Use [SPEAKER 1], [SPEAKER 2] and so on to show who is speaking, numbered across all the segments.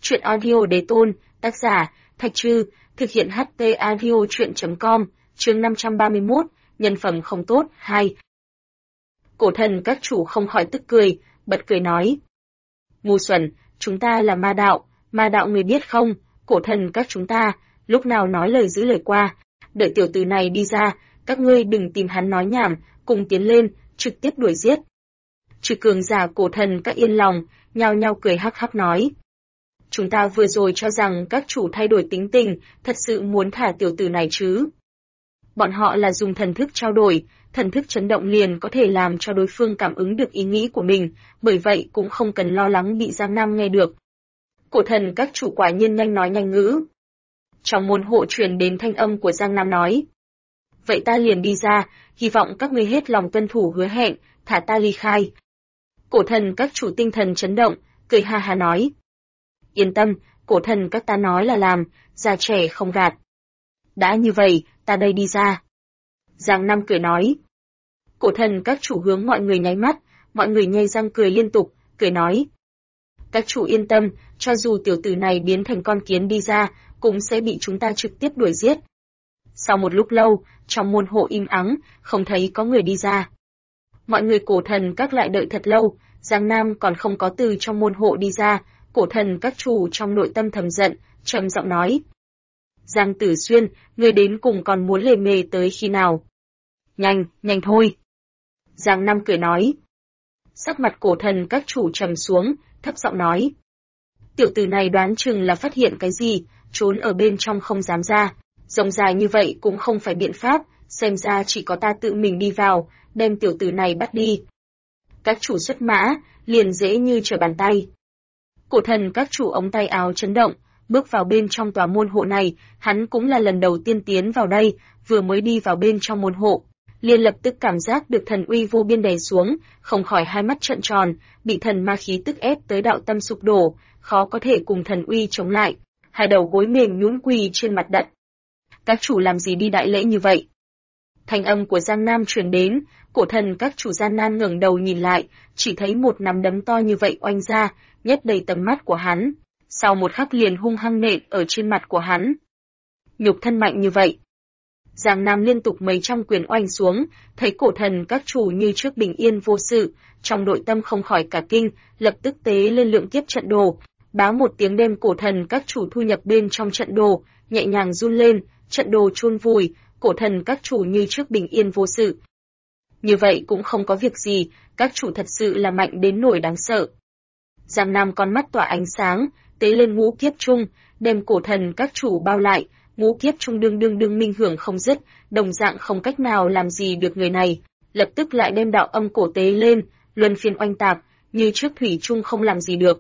[SPEAKER 1] Truyện audio đế tôn, tác giả, Thạch Trư, thực hiện HT audio truyện.com, chương 531, nhân phẩm không tốt, 2. Cổ thần các chủ không khỏi tức cười, bật cười nói. Ngu xuẩn, chúng ta là ma đạo người biết không, cổ thần các chúng ta, lúc nào nói lời giữ lời qua, đợi tiểu tử này đi ra, các ngươi đừng tìm hắn nói nhảm, cùng tiến lên, trực tiếp đuổi giết. Trừ cường giả cổ thần các yên lòng, nhao nhao cười hắc hắc nói. Chúng ta vừa rồi cho rằng các chủ thay đổi tính tình, thật sự muốn thả tiểu tử này chứ. Bọn họ là dùng thần thức trao đổi, thần thức chấn động liền có thể làm cho đối phương cảm ứng được ý nghĩ của mình, bởi vậy cũng không cần lo lắng bị Giang Nam nghe được. Cổ thần các chủ quả nhiên nhanh nói nhanh ngữ. Trong môn hộ truyền đến thanh âm của Giang Nam nói. Vậy ta liền đi ra, hy vọng các ngươi hết lòng tuân thủ hứa hẹn, thả ta ly khai. Cổ thần các chủ tinh thần chấn động, cười ha ha nói. Yên tâm, cổ thần các ta nói là làm, già trẻ không gạt. Đã như vậy, ta đây đi ra. Giang Nam cười nói. Cổ thần các chủ hướng mọi người nháy mắt, mọi người nhe răng cười liên tục, cười nói. Các chủ yên tâm, cho dù tiểu tử này biến thành con kiến đi ra, cũng sẽ bị chúng ta trực tiếp đuổi giết. Sau một lúc lâu, trong môn hộ im ắng, không thấy có người đi ra. Mọi người cổ thần các lại đợi thật lâu, Giang Nam còn không có từ trong môn hộ đi ra, cổ thần các chủ trong nội tâm thầm giận, trầm giọng nói. Giang Tử Xuyên, ngươi đến cùng còn muốn lề mề tới khi nào? Nhanh thôi. Giang Nam cười nói. Sắc mặt cổ thần các chủ trầm xuống, thấp giọng nói. Tiểu tử này đoán chừng là phát hiện cái gì, trốn ở bên trong không dám ra. Rộng dài như vậy cũng không phải biện pháp, xem ra chỉ có ta tự mình đi vào, đem tiểu tử này bắt đi. Các chủ xuất mã, liền dễ như trở bàn tay. Cổ thần các chủ ống tay áo chấn động, bước vào bên trong tòa môn hộ này, hắn cũng là lần đầu tiên tiến vào đây, vừa mới đi vào bên trong môn hộ, liền lập tức cảm giác được thần uy vô biên đè xuống, không khỏi hai mắt trợn tròn, bị thần ma khí tức ép tới đạo tâm sụp đổ, khó có thể cùng thần uy chống lại, hai đầu gối mềm nhũn quỳ trên mặt đất. Các chủ làm gì đi đại lễ như vậy? Thanh âm của Giang Nam truyền đến, cổ thần các chủ gian nan ngẩng đầu nhìn lại, chỉ thấy một nắm đấm to như vậy oanh ra, nhét đầy tầm mắt của hắn. Sau một khắc liền hung hăng nện ở trên mặt của hắn. Nhục thân mạnh như vậy. Giang Nam liên tục mấy trăm quyền oanh xuống, thấy cổ thần các chủ như trước bình yên vô sự, trong nội tâm không khỏi cả kinh, lập tức tế lên lượng kiếp trận đồ, báo một tiếng đem cổ thần các chủ thu nhập bên trong trận đồ, nhẹ nhàng run lên, trận đồ chôn vùi, cổ thần các chủ như trước bình yên vô sự. Như vậy cũng không có việc gì, các chủ thật sự là mạnh đến nỗi đáng sợ. Giang Nam con mắt tỏa ánh sáng, tế lên ngũ kiếp trung, đem cổ thần các chủ bao lại, ngũ kiếp trung đương minh hưởng không dứt, đồng dạng không cách nào làm gì được người này, lập tức lại đem đạo âm cổ tế lên, luân phiên oanh tạc, như trước thủy trung không làm gì được.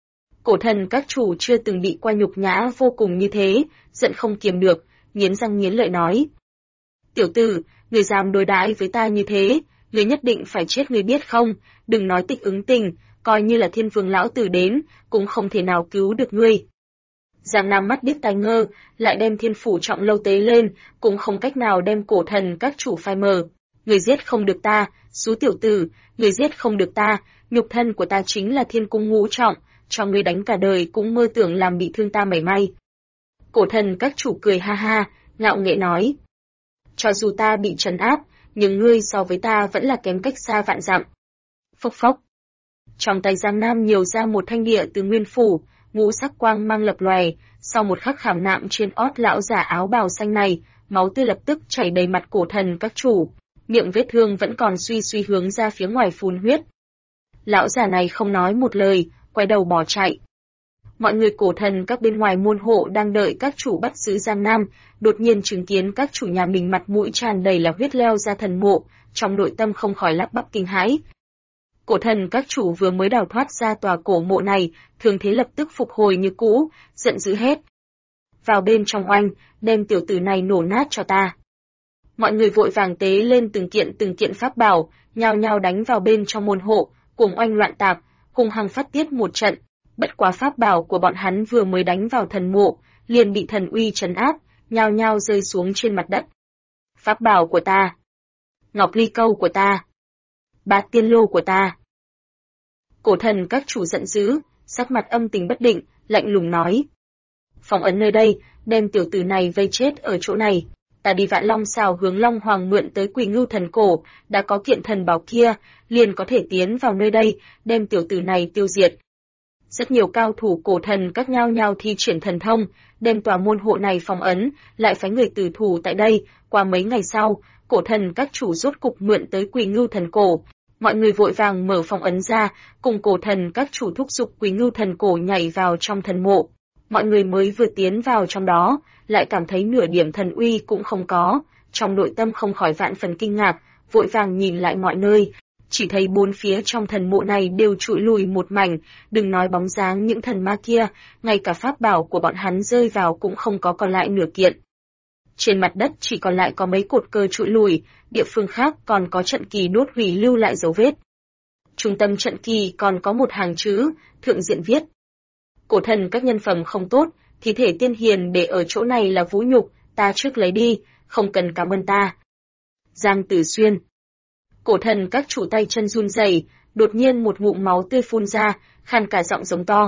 [SPEAKER 1] Cổ thần các chủ chưa từng bị qua nhục nhã vô cùng như thế, giận không kiềm được, nghiến răng nghiến lợi nói. Tiểu tử, người dám đối đãi với ta như thế, người nhất định phải chết người biết không, đừng nói Tịch Ứng Tình, coi như là Thiên Vương lão tử đến, cũng không thể nào cứu được ngươi. Giang Nam mắt điếc tai ngơ, lại đem Thiên Phủ Trọng Lâu tế lên, cũng không cách nào đem cổ thần các chủ phai mờ. Người giết không được ta, xú tiểu tử, người giết không được ta, nhục thân của ta chính là Thiên Cung Ngũ Trọng, cho ngươi đánh cả đời cũng mơ tưởng làm bị thương ta mảy may. Cổ thần các chủ cười ha ha, ngạo nghễ nói. Cho dù ta bị trấn áp, nhưng ngươi so với ta vẫn là kém cách xa vạn dặm. Phốc phốc. Trong tay Giang Nam nhiều ra một thanh địa từ nguyên phủ, ngũ sắc quang mang lập lòe, sau một khắc khảm nạm trên ót lão giả áo bào xanh này, máu tươi lập tức chảy đầy mặt cổ thần các chủ, miệng vết thương vẫn còn suy hướng ra phía ngoài phun huyết. Lão giả này không nói một lời, quay đầu bỏ chạy. Mọi người cổ thần các bên ngoài môn hộ đang đợi các chủ bắt giữ Giang Nam, đột nhiên chứng kiến các chủ nhà mình mặt mũi tràn đầy là huyết leo ra thần mộ, trong nội tâm không khỏi lắp bắp kinh hãi. Cổ thần các chủ vừa mới đào thoát ra tòa cổ mộ này, thương thế lập tức phục hồi như cũ, giận dữ hết. Vào bên trong oanh, đem tiểu tử này nổ nát cho ta. Mọi người vội vàng tế lên từng kiện pháp bảo, nhao nhao đánh vào bên trong môn hộ, cuồng oanh loạn tạc, hung hăng phát tiết một trận. Bất quá pháp bảo của bọn hắn vừa mới đánh vào thần mộ, liền bị thần uy trấn áp, nhao nhao rơi xuống trên mặt đất. Pháp bảo của ta, ngọc ly câu của ta, bát tiên lô của ta. Cổ thần các chủ giận dữ, sắc mặt âm tình bất định, lạnh lùng nói. Phong ấn nơi đây, đem tiểu tử này vây chết ở chỗ này. Ta đi Vạn Long Xào hướng Long Hoàng mượn tới Quỳ Ngưu thần cổ, đã có kiện thần bảo kia, liền có thể tiến vào nơi đây, đem tiểu tử này tiêu diệt. Rất nhiều cao thủ cổ thần các nhao nhao thi triển thần thông, đem tòa môn hộ này phong ấn, lại phái người tử thủ tại đây. Qua mấy ngày sau, cổ thần các chủ rốt cục mượn tới Quỳ Ngưu thần cổ. Mọi người vội vàng mở phong ấn ra, cùng cổ thần các chủ thúc giục Quỳ Ngưu thần cổ nhảy vào trong thần mộ. Mọi người mới vừa tiến vào trong đó, lại cảm thấy nửa điểm thần uy cũng không có, trong nội tâm không khỏi vạn phần kinh ngạc, vội vàng nhìn lại mọi nơi, chỉ thấy bốn phía trong thần mộ này đều trụi lùi một mảnh, đừng nói bóng dáng những thần ma kia, ngay cả pháp bảo của bọn hắn rơi vào cũng không có còn lại nửa kiện. Trên mặt đất chỉ còn lại có mấy cột cờ trụi lùi, địa phương khác còn có trận kỳ đốt hủy lưu lại dấu vết. Trung tâm trận kỳ còn có một hàng chữ, thượng diện viết: cổ thần các nhân phẩm không tốt, thi thể tiên hiền để ở chỗ này là vũ nhục, ta trước lấy đi, không cần cảm ơn ta. Giang Tử Xuyên. Cổ thần các chủ tay chân run rẩy, đột nhiên một ngụm máu tươi phun ra, khàn cả giọng giống to.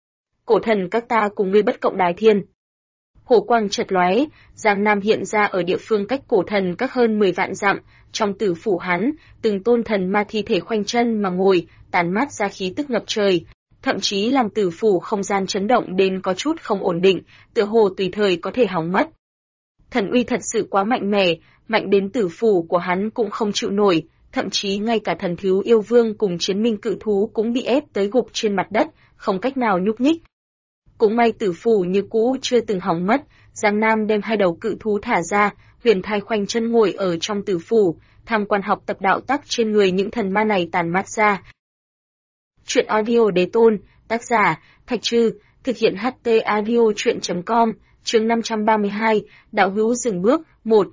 [SPEAKER 1] Cổ thần các ta cùng ngươi bất cộng đái thiên. Hồ quang chợt lóe, Giang Nam hiện ra ở địa phương cách cổ thần các hơn 10 vạn dặm, trong tử phủ hắn, từng tôn thần ma thi thể khoanh chân mà ngồi, tản mát ra khí tức ngập trời, thậm chí làm tử phủ không gian chấn động đến có chút không ổn định, tựa hồ tùy thời có thể hỏng mất. Thần uy thật sự quá mạnh mẽ, mạnh đến tử phủ của hắn cũng không chịu nổi, thậm chí ngay cả thần thiếu yêu vương cùng chiến minh cự thú cũng bị ép tới gục trên mặt đất, không cách nào nhúc nhích. Cũng may tử phủ như cũ chưa từng hỏng mất, Giang Nam đem hai đầu cự thú thả ra, huyền thai khoanh chân ngồi ở trong tử phủ, tham quan học tập đạo tắc trên người những thần ma này tản mát ra. Truyện audio đế tôn, tác giả, Thạch Trư, thực hiện HT audio truyện.com, chương 532, đạo hữu dừng bước, 1.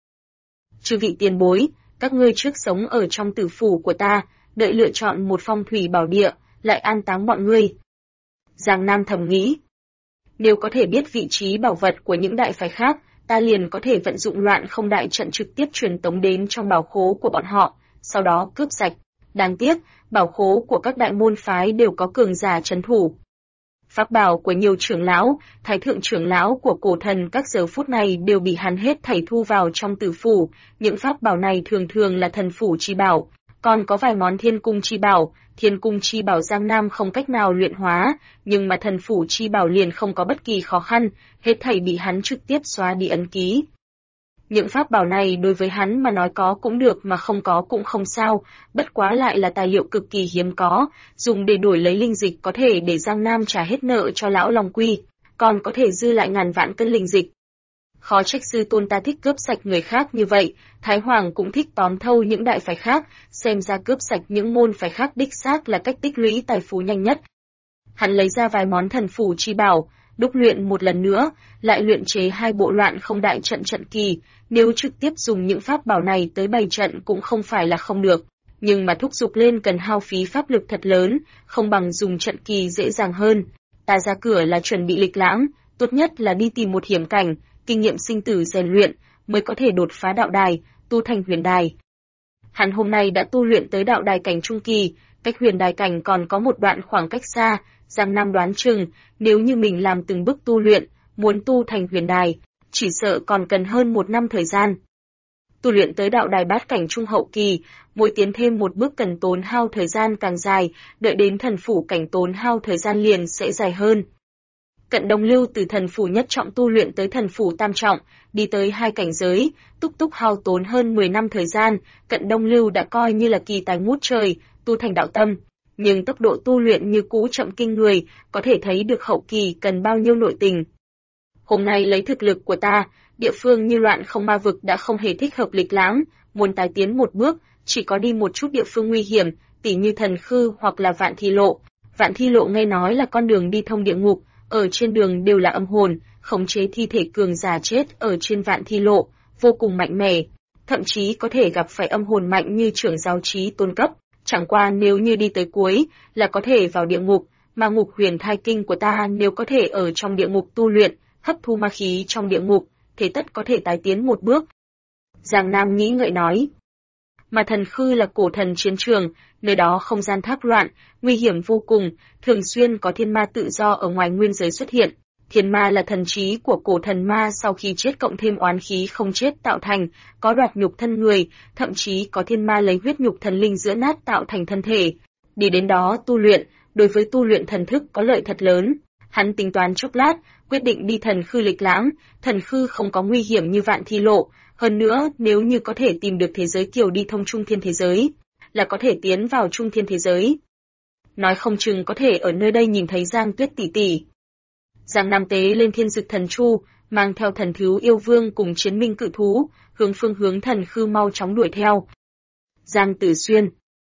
[SPEAKER 1] Chư vị tiền bối, các ngươi trước sống ở trong tử phủ của ta, đợi lựa chọn một phong thủy bảo địa, lại an táng bọn ngươi. Giang Nam thầm nghĩ, nếu có thể biết vị trí bảo vật của những đại phái khác, ta liền có thể vận dụng loạn không đại trận trực tiếp truyền tống đến trong bảo khố của bọn họ, sau đó cướp sạch. Đáng tiếc, bảo khố của các đại môn phái đều có cường giả trấn thủ. Pháp bảo của nhiều trưởng lão, thái thượng trưởng lão của cổ thần các giờ phút này đều bị hắn hết thảy thu vào trong tử phủ, những pháp bảo này thường thường là thần phủ chi bảo, còn có vài món thiên cung chi bảo, thiên cung chi bảo Giang Nam không cách nào luyện hóa, nhưng mà thần phủ chi bảo liền không có bất kỳ khó khăn, hết thảy bị hắn trực tiếp xóa đi ấn ký. Những pháp bảo này đối với hắn mà nói có cũng được mà không có cũng không sao, bất quá lại là tài liệu cực kỳ hiếm có, dùng để đổi lấy linh dịch có thể để Giang Nam trả hết nợ cho lão Long Quy, còn có thể dư lại ngàn vạn cân linh dịch. Khó trách sư tôn ta thích cướp sạch người khác như vậy, Thái Hoàng cũng thích tóm thâu những đại phái khác, xem ra cướp sạch những môn phái khác đích xác là cách tích lũy tài phú nhanh nhất. Hắn lấy ra vài món thần phủ chi bảo, đúc luyện một lần nữa, lại luyện chế hai bộ loạn không đại trận trận kỳ, nếu trực tiếp dùng những pháp bảo này tới bày trận cũng không phải là không được, nhưng mà thúc giục lên cần hao phí pháp lực thật lớn, không bằng dùng trận kỳ dễ dàng hơn. Ta ra cửa là chuẩn bị lịch lãm, tốt nhất là đi tìm một hiểm cảnh, kinh nghiệm sinh tử rèn luyện, mới có thể đột phá đạo đài, tu thành huyền đài. Hắn hôm nay đã tu luyện tới đạo đài cảnh trung kỳ, cách huyền đài cảnh còn có một đoạn khoảng cách xa, Giang Nam đoán chừng, nếu như mình làm từng bước tu luyện, muốn tu thành huyền đài, chỉ sợ còn cần hơn 1 năm thời gian. Tu luyện tới đạo đài bát cảnh trung hậu kỳ, mỗi tiến thêm một bước cần tốn hao thời gian càng dài, đợi đến thần phủ cảnh tốn hao thời gian liền sẽ dài hơn. Cận Đông Lưu từ thần phủ nhất trọng tu luyện tới thần phủ tam trọng, đi tới 2 cảnh giới, túc túc hao tốn hơn 10 năm thời gian, Cận Đông Lưu đã coi như là kỳ tài ngút trời, tu thành đạo tâm. Nhưng tốc độ tu luyện như cũ chậm kinh người, có thể thấy được hậu kỳ cần bao nhiêu nội tình. Hôm nay lấy thực lực của ta, địa phương như loạn không ma vực đã không hề thích hợp lịch lãm, muốn tái tiến một bước, chỉ có đi một chút địa phương nguy hiểm, tỉ như Thần Khư hoặc là Vạn Thi Lộ. Vạn Thi Lộ nghe nói là con đường đi thông địa ngục, ở trên đường đều là âm hồn, khống chế thi thể cường giả chết ở trên Vạn Thi Lộ, vô cùng mạnh mẽ, thậm chí có thể gặp phải âm hồn mạnh như trưởng giáo trí tôn cấp. Chẳng qua nếu như đi tới cuối, là có thể vào địa ngục, mà ngục huyền thai kinh của ta nếu có thể ở trong địa ngục tu luyện, hấp thu ma khí trong địa ngục, thế tất có thể tái tiến một bước. Giang Nam nghĩ ngợi nói. mà thần khư là cổ thần chiến trường, nơi đó không gian thác loạn, nguy hiểm vô cùng, thường xuyên có thiên ma tự do ở ngoài nguyên giới xuất hiện. Thiên ma là thần trí của cổ thần ma sau khi chết cộng thêm oán khí không chết tạo thành, có đoạt nhục thân người, thậm chí có thiên ma lấy huyết nhục thần linh giữa nát tạo thành thân thể. Đi đến đó tu luyện, đối với tu luyện thần thức có lợi thật lớn. Hắn tính toán chốc lát, quyết định đi thần khư lịch lãm, thần khư không có nguy hiểm như Vạn Thi Lộ, hơn nữa nếu như có thể tìm được thế giới kiều đi thông trung thiên thế giới, là có thể tiến vào trung thiên thế giới. Nói không chừng có thể ở nơi đây nhìn thấy Giang Tuyết tỷ tỷ. Giang Nam tế lên thiên dực thần chu, mang theo thần thú yêu vương cùng chiến minh cự thú, hướng thần khư mau chóng đuổi theo. Giang Tử Xuyên.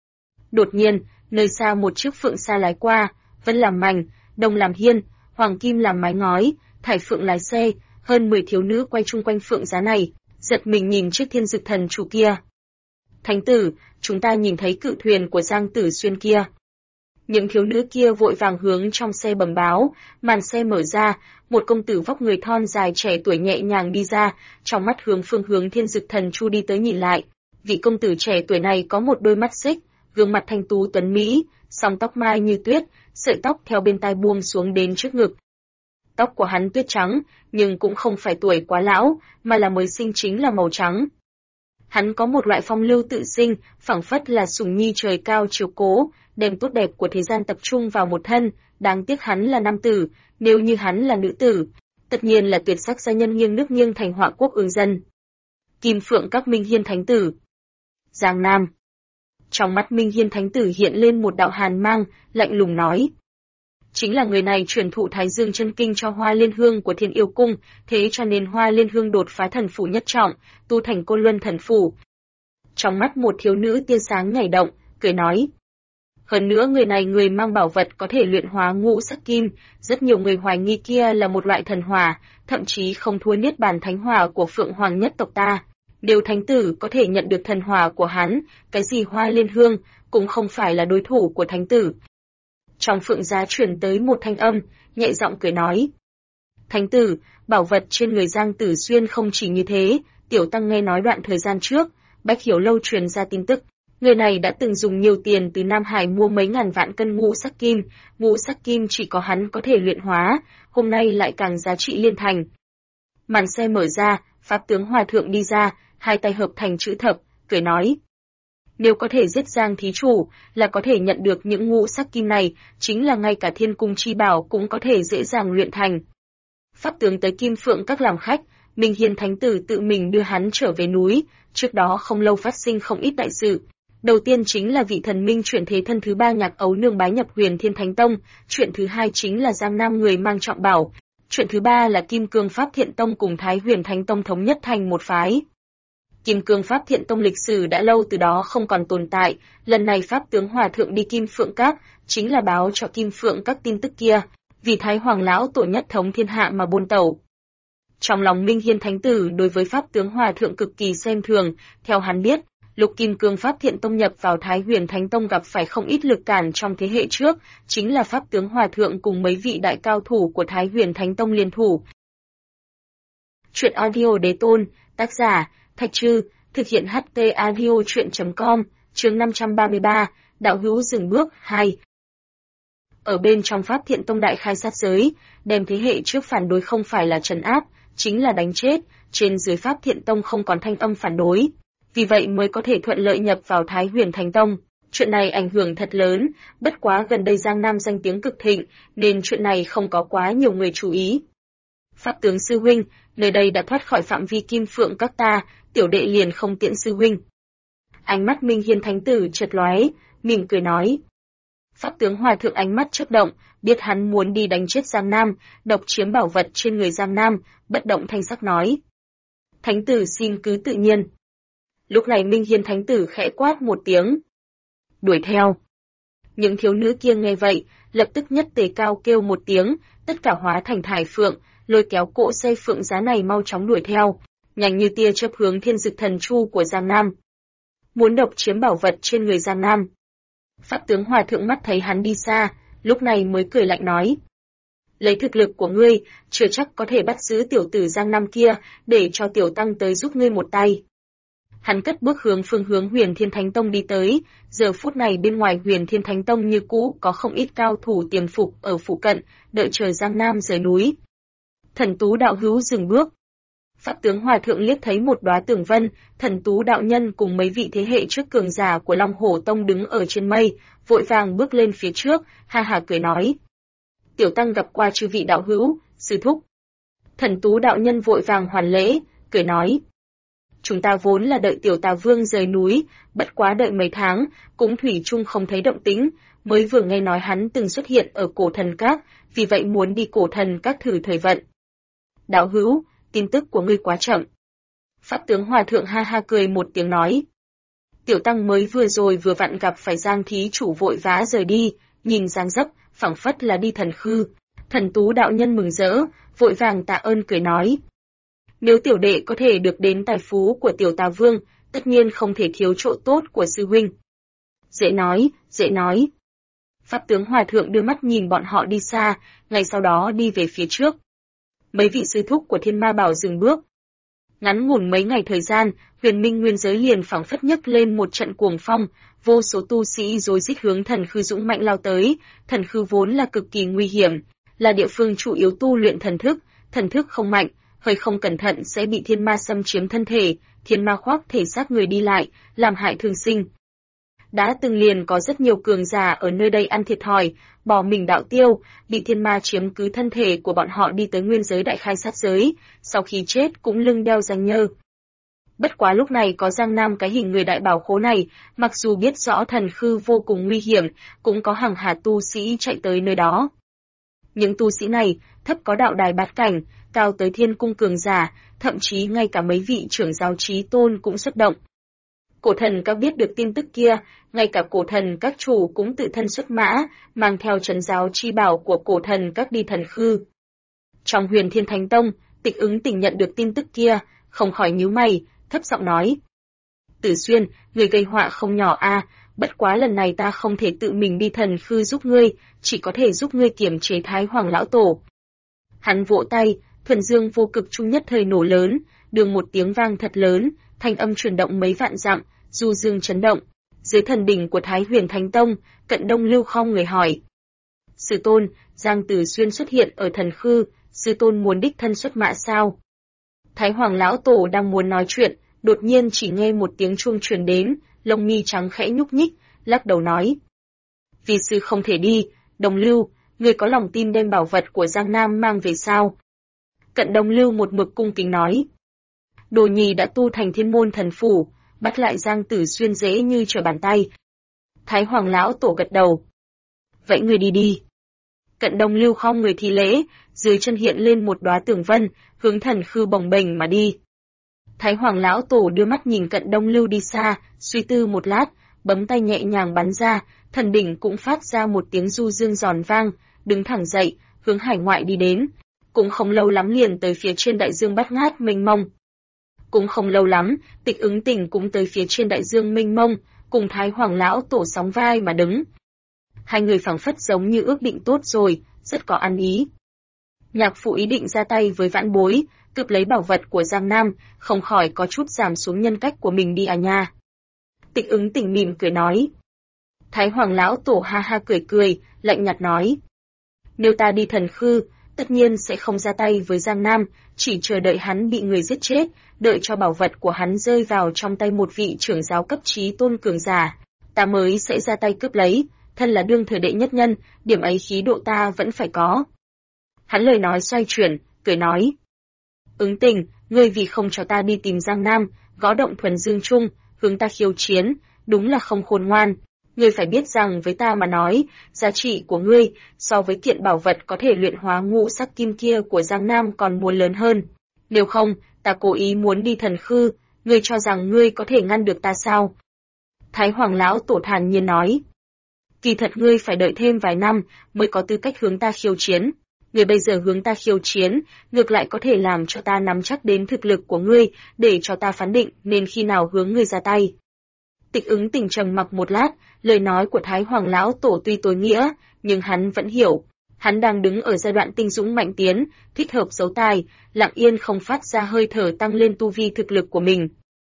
[SPEAKER 1] Đột nhiên, nơi xa một chiếc phượng xa lái qua, Vân làm mành, Đồng làm hiên, Hoàng Kim làm mái ngói, Thải Phượng lái xe, hơn 10 thiếu nữ quay chung quanh phượng giá này, giật mình nhìn chiếc thiên dực thần chủ kia. Thánh tử, chúng ta nhìn thấy cự thuyền của Giang Tử Xuyên kia. Những thiếu nữ kia vội vàng hướng trong xe bẩm báo, màn xe mở ra, một công tử vóc người thon dài trẻ tuổi nhẹ nhàng đi ra, trong mắt phương hướng thiên dực thần chu đi tới nhìn lại. Vị công tử trẻ tuổi này có một đôi mắt xích, gương mặt thanh tú tuấn mỹ, song tóc mai như tuyết, sợi tóc theo bên tai buông xuống đến trước ngực. Tóc của hắn tuyết trắng, nhưng cũng không phải tuổi quá lão, mà là mới sinh chính là màu trắng. Hắn có một loại phong lưu tự sinh, phảng phất là sủng nhi trời cao chiếu cố, đem tốt đẹp của thế gian tập trung vào một thân, đáng tiếc hắn là nam tử, nếu như hắn là nữ tử, tất nhiên là tuyệt sắc gia nhân nghiêng nước nghiêng thành họa quốc ương dân. Kim Phượng các Minh Hiên Thánh Tử. Giang Nam. Trong mắt Minh Hiên Thánh Tử hiện lên một đạo hàn mang, lạnh lùng nói. Chính là người này truyền thụ Thái Dương chân kinh cho Hoa Liên Hương của Thiên Yêu Cung, thế cho nên Hoa Liên Hương đột phá thần phủ nhất trọng, tu thành Côn Luân thần phủ. Trong mắt một thiếu nữ tia sáng nhảy động, cười nói. Hơn nữa người này người mang bảo vật có thể luyện hóa ngũ sắc kim, rất nhiều người hoài nghi kia là một loại thần hỏa, thậm chí không thua niết bàn thánh hỏa của Phượng Hoàng nhất tộc ta. Nếu thánh tử có thể nhận được thần hỏa của hắn, cái gì Hoa Liên Hương cũng không phải là đối thủ của thánh tử. Trong phượng giá truyền tới một thanh âm, nhẹ giọng cười nói. Thánh tử, bảo vật trên người Giang Tử Xuyên không chỉ như thế, tiểu tăng nghe nói đoạn thời gian trước, Bách Hiểu Lâu truyền ra tin tức. Người này đã từng dùng nhiều tiền từ Nam Hải mua mấy ngàn vạn cân ngũ sắc kim chỉ có hắn có thể luyện hóa, hôm nay lại càng giá trị liên thành. Màn xe mở ra, Pháp tướng Hòa Thượng đi ra, hai tay hợp thành chữ thập, cười nói. Nếu có thể giết Giang thí chủ, là có thể nhận được những ngũ sắc kim này, chính là ngay cả thiên cung chi bảo cũng có thể dễ dàng luyện thành. Pháp tướng tới Kim Phượng các làm khách, Minh Hiên Thánh Tử tự mình đưa hắn trở về núi, trước đó không lâu phát sinh không ít đại sự. Đầu tiên chính là vị thần minh chuyển thế thân thứ ba Nhạc Ấu Nương bái nhập Huyền Thiên Thánh Tông, chuyện thứ hai chính là Giang Nam người mang trọng bảo, chuyện thứ ba là Kim Cương Pháp Thiện Tông cùng Thái Huyền Thánh Tông thống nhất thành một phái. Kim Cương Pháp Thiện Tông lịch sử đã lâu từ đó không còn tồn tại, lần này Pháp tướng Hòa Thượng đi Kim Phượng Các, chính là báo cho Kim Phượng các tin tức kia, vì Thái Hoàng lão tổ nhất thống thiên hạ mà buôn tẩu. Trong lòng Minh Hiên Thánh Tử đối với Pháp tướng Hòa Thượng cực kỳ xem thường, theo hắn biết, lúc Kim Cương Pháp Thiện Tông nhập vào Thái Huyền Thánh Tông gặp phải không ít lực cản trong thế hệ trước, chính là Pháp tướng Hòa Thượng cùng mấy vị đại cao thủ của Thái Huyền Thánh Tông liên thủ. Truyện audio Đế Tôn, tác giả Thạch Trư, thực hiện HT Audio Truyện.com, chương 533, Đạo hữu dừng bước 2. Ở bên trong Pháp Thiện Tông đại khai sát giới, đem thế hệ trước phản đối không phải là trấn áp, chính là đánh chết, trên dưới Pháp Thiện Tông không còn thanh âm phản đối. Vì vậy mới có thể thuận lợi nhập vào Thái Huyền Thánh Tông. Chuyện này ảnh hưởng thật lớn, bất quá gần đây Giang Nam danh tiếng cực thịnh, nên chuyện này không có quá nhiều người chú ý. Pháp tướng sư huynh, nơi đây đã thoát khỏi phạm vi Kim Phượng các ta, tiểu đệ liền không tiễn sư huynh. Ánh mắt Minh Hiên Thánh Tử chợt lóe, mỉm cười nói. Pháp tướng Hòa Thượng ánh mắt chớp động, biết hắn muốn đi đánh chết Giang Nam, độc chiếm bảo vật trên người Giang Nam, bất động thanh sắc nói. Thánh Tử xin cứ tự nhiên. Lúc này Minh Hiên Thánh Tử khẽ quát một tiếng. Đuổi theo. Những thiếu nữ kia nghe vậy, lập tức nhất tề cao kêu một tiếng, tất cả hóa thành thải phượng, lôi kéo cỗ xe phượng giá này mau chóng đuổi theo, nhanh như tia chớp hướng thiên dực thần chu của Giang Nam. Muốn độc chiếm bảo vật trên người Giang Nam. Pháp tướng Hòa Thượng mắt thấy hắn đi xa, lúc này mới cười lạnh nói. Lấy thực lực của ngươi, chưa chắc có thể bắt giữ tiểu tử Giang Nam kia, để cho tiểu tăng tới giúp ngươi một tay. Hắn cất bước hướng phương hướng Huyền Thiên Thánh Tông đi tới, giờ phút này bên ngoài Huyền Thiên Thánh Tông như cũ có không ít cao thủ tiềm phục ở phụ cận, đợi chờ Giang Nam rời núi. Thần Tú đạo hữu dừng bước. Pháp tướng Hòa thượng liếc thấy một đóa tường vân, Thần Tú đạo nhân cùng mấy vị thế hệ trước cường giả của Long Hổ Tông đứng ở trên mây, vội vàng bước lên phía trước, ha ha cười nói: "Tiểu tăng gặp qua chư vị đạo hữu, sư thúc." Thần Tú đạo nhân vội vàng hoàn lễ, cười nói: "Chúng ta vốn là đợi Tiểu Tà Vương rời núi, bất quá đợi mấy tháng, cũng thủy chung không thấy động tĩnh, mới vừa nghe nói hắn từng xuất hiện ở Cổ Thần Các, vì vậy muốn đi Cổ Thần Các thử thời vận." "Đạo hữu, tin tức của ngươi quá chậm." Pháp tướng Hòa thượng ha ha cười một tiếng nói: "Tiểu tăng mới vừa rồi vừa vặn gặp phải Giang thí chủ vội vã rời đi, nhìn dáng dấp, phảng phất là đi thần khư." Thần Tú đạo nhân mừng rỡ, vội vàng tạ ơn cười nói: "Nếu tiểu đệ có thể được đến tài phú của Tiểu Tà Vương, tất nhiên không thể thiếu chỗ tốt của sư huynh." "Dễ nói, dễ nói." Pháp tướng Hòa thượng đưa mắt nhìn bọn họ đi xa, ngay sau đó đi về phía trước. Mấy vị sư thúc của Thiên Ma Bảo dừng bước. Ngắn ngủn mấy ngày thời gian, Huyền Minh nguyên giới liền phảng phất nhấc lên một trận cuồng phong, vô số tu sĩ rối rít hướng thần khư dũng mạnh lao tới. Thần khư vốn là cực kỳ nguy hiểm, là địa phương chủ yếu tu luyện thần thức không mạnh, hơi không cẩn thận sẽ bị thiên ma xâm chiếm thân thể, thiên ma khoác thể xác người đi lại, làm hại thương sinh. Đã từng liền có rất nhiều cường giả ở nơi đây ăn thiệt thòi, bỏ mình đạo tiêu, bị thiên ma chiếm cứ thân thể của bọn họ đi tới nguyên giới đại khai sát giới, sau khi chết cũng lưng đeo danh nhơ. Bất quá lúc này có Giang Nam cái hình người đại bảo khố này, mặc dù biết rõ thần khư vô cùng nguy hiểm, cũng có hàng hà tu sĩ chạy tới nơi đó. Những tu sĩ này, thấp có đạo đài bát cảnh, cao tới thiên cung cường giả, thậm chí ngay cả mấy vị trưởng giáo chí tôn cũng xuất động. Cổ thần các biết được tin tức kia, ngay cả cổ thần các chủ cũng tự thân xuất mã, mang theo trấn giáo chi bảo của cổ thần các đi thần khư. Trong Huyền Thiên Thánh Tông, Tịch Ứng Tỉnh nhận được tin tức kia, không khỏi nhíu mày, thấp giọng nói: "Tử Xuyên, người gây họa không nhỏ a, bất quá lần này ta không thể tự mình đi thần khư giúp ngươi, chỉ có thể giúp ngươi kiểm chế Thái Hoàng lão tổ." Hắn vỗ tay, thuần dương vô cực trung nhất thời nổ lớn, đường một tiếng vang thật lớn, thanh âm truyền động mấy vạn dặm, du dương chấn động. Dưới thần đỉnh của Thái Huyền Thánh Tông, Cận Đông Lưu không người hỏi: "Sư tôn, Giang Tử Xuyên xuất hiện ở thần khư, sư tôn muốn đích thân xuất mã sao?" Thái Hoàng lão tổ đang muốn nói chuyện, đột nhiên chỉ nghe một tiếng chuông truyền đến, lông mi trắng khẽ nhúc nhích, lắc đầu nói: "Vi sư không thể đi, Đông Lưu, người có lòng tin đem bảo vật của Giang Nam mang về sao?" Cận Đông Lưu một mực cung kính nói: "Đồ nhì đã tu thành thiên môn thần phủ, bắt lại Giang Tử Xuyên dễ như trở bàn tay." Thái Hoàng lão tổ gật đầu: "Vậy người đi đi." Cận Đông Lưu khom người thi lễ, dưới chân hiện lên một đóa tường vân, hướng thần khư bồng bềnh mà đi. Thái Hoàng lão tổ đưa mắt nhìn Cận Đông Lưu đi xa, suy tư một lát, bấm tay nhẹ nhàng bắn ra, thần đỉnh cũng phát ra một tiếng du dương giòn vang, đứng thẳng dậy, hướng hải ngoại đi đến. Cũng không lâu lắm liền tới phía trên đại dương bát ngát mênh mông. Cũng không lâu lắm, Tịch Ứng Tỉnh cũng tới phía trên đại dương mênh mông, cùng Thái Hoàng lão tổ sóng vai mà đứng. Hai người phảng phất giống như ước định tốt rồi, rất có ăn ý. Nhạc Phụ ý định ra tay với vãn bối, cướp lấy bảo vật của Giang Nam, không khỏi có chút giảm xuống nhân cách của mình đi à nha. Tịch Ứng Tỉnh mỉm cười nói. Thái Hoàng lão tổ ha ha cười cười, lạnh nhạt nói: "Nếu ta đi thần khư, tất nhiên sẽ không ra tay với Giang Nam, chỉ chờ đợi hắn bị người giết chết, đợi cho bảo vật của hắn rơi vào trong tay một vị trưởng giáo cấp chí tôn cường giả, ta mới sẽ ra tay cướp lấy, thân là đương thời đệ nhất nhân, điểm ấy khí độ ta vẫn phải có." Hắn lời nói xoay chuyển, cười nói: "Ứng Tình, ngươi vì không cho ta đi tìm Giang Nam, gõ động thuần dương trung, hướng ta khiêu chiến, đúng là không khôn ngoan. Ngươi phải biết rằng với ta mà nói, giá trị của ngươi so với kiện bảo vật có thể luyện hóa ngũ sắc kim kia của Giang Nam còn muốn lớn hơn. Nếu không, ta cố ý muốn đi thần khư, ngươi cho rằng ngươi có thể ngăn được ta sao?" Thái Hoàng lão tổ thản nhiên nói: "Kỳ thật ngươi phải đợi thêm vài năm mới có tư cách hướng ta khiêu chiến. Ngươi bây giờ hướng ta khiêu chiến, ngược lại có thể làm cho ta nắm chắc đến thực lực của ngươi, để cho ta phán định nên khi nào hướng ngươi ra tay." Tịch Ứng Tỉnh trầm mặc một lát, lời nói của Thái Hoàng lão tổ tuy tối nghĩa, nhưng hắn vẫn hiểu. Hắn đang đứng ở giai đoạn tinh dũng mạnh tiến, thích hợp giấu tài, lặng yên không phát ra hơi thở tăng lên tu vi thực lực của mình.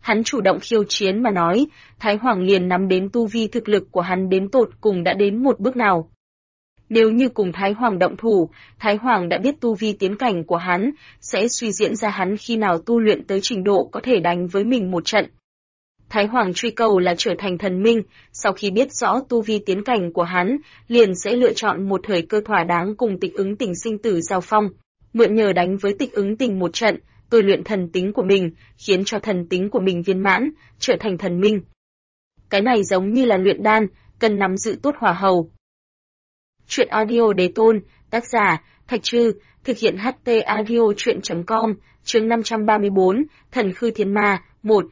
[SPEAKER 1] Hắn chủ động khiêu chiến mà nói, Thái Hoàng liền nắm đến tu vi thực lực của hắn đến tột cùng đã đến một bước nào. Nếu như cùng Thái Hoàng động thủ, Thái Hoàng đã biết tu vi tiến cảnh của hắn, sẽ suy diễn ra hắn khi nào tu luyện tới trình độ có thể đánh với mình một trận. Thái Hoàng truy cầu là trở thành thần minh, sau khi biết rõ tu vi tiến cảnh của hắn, liền sẽ lựa chọn một thời cơ thỏa đáng cùng Tịch Ứng Tình sinh tử giao phong, mượn nhờ đánh với Tịch Ứng Tình một trận, tôi luyện thần tính của mình, khiến cho thần tính của mình viên mãn, trở thành thần minh. Cái này giống như là luyện đan, cần nắm giữ tốt hỏa hầu. Truyện audio đế tôn, tác giả, Thạch Trư, thực hiện HT audio truyện.com, chương 534, Thần Khư Thiên Ma, 1.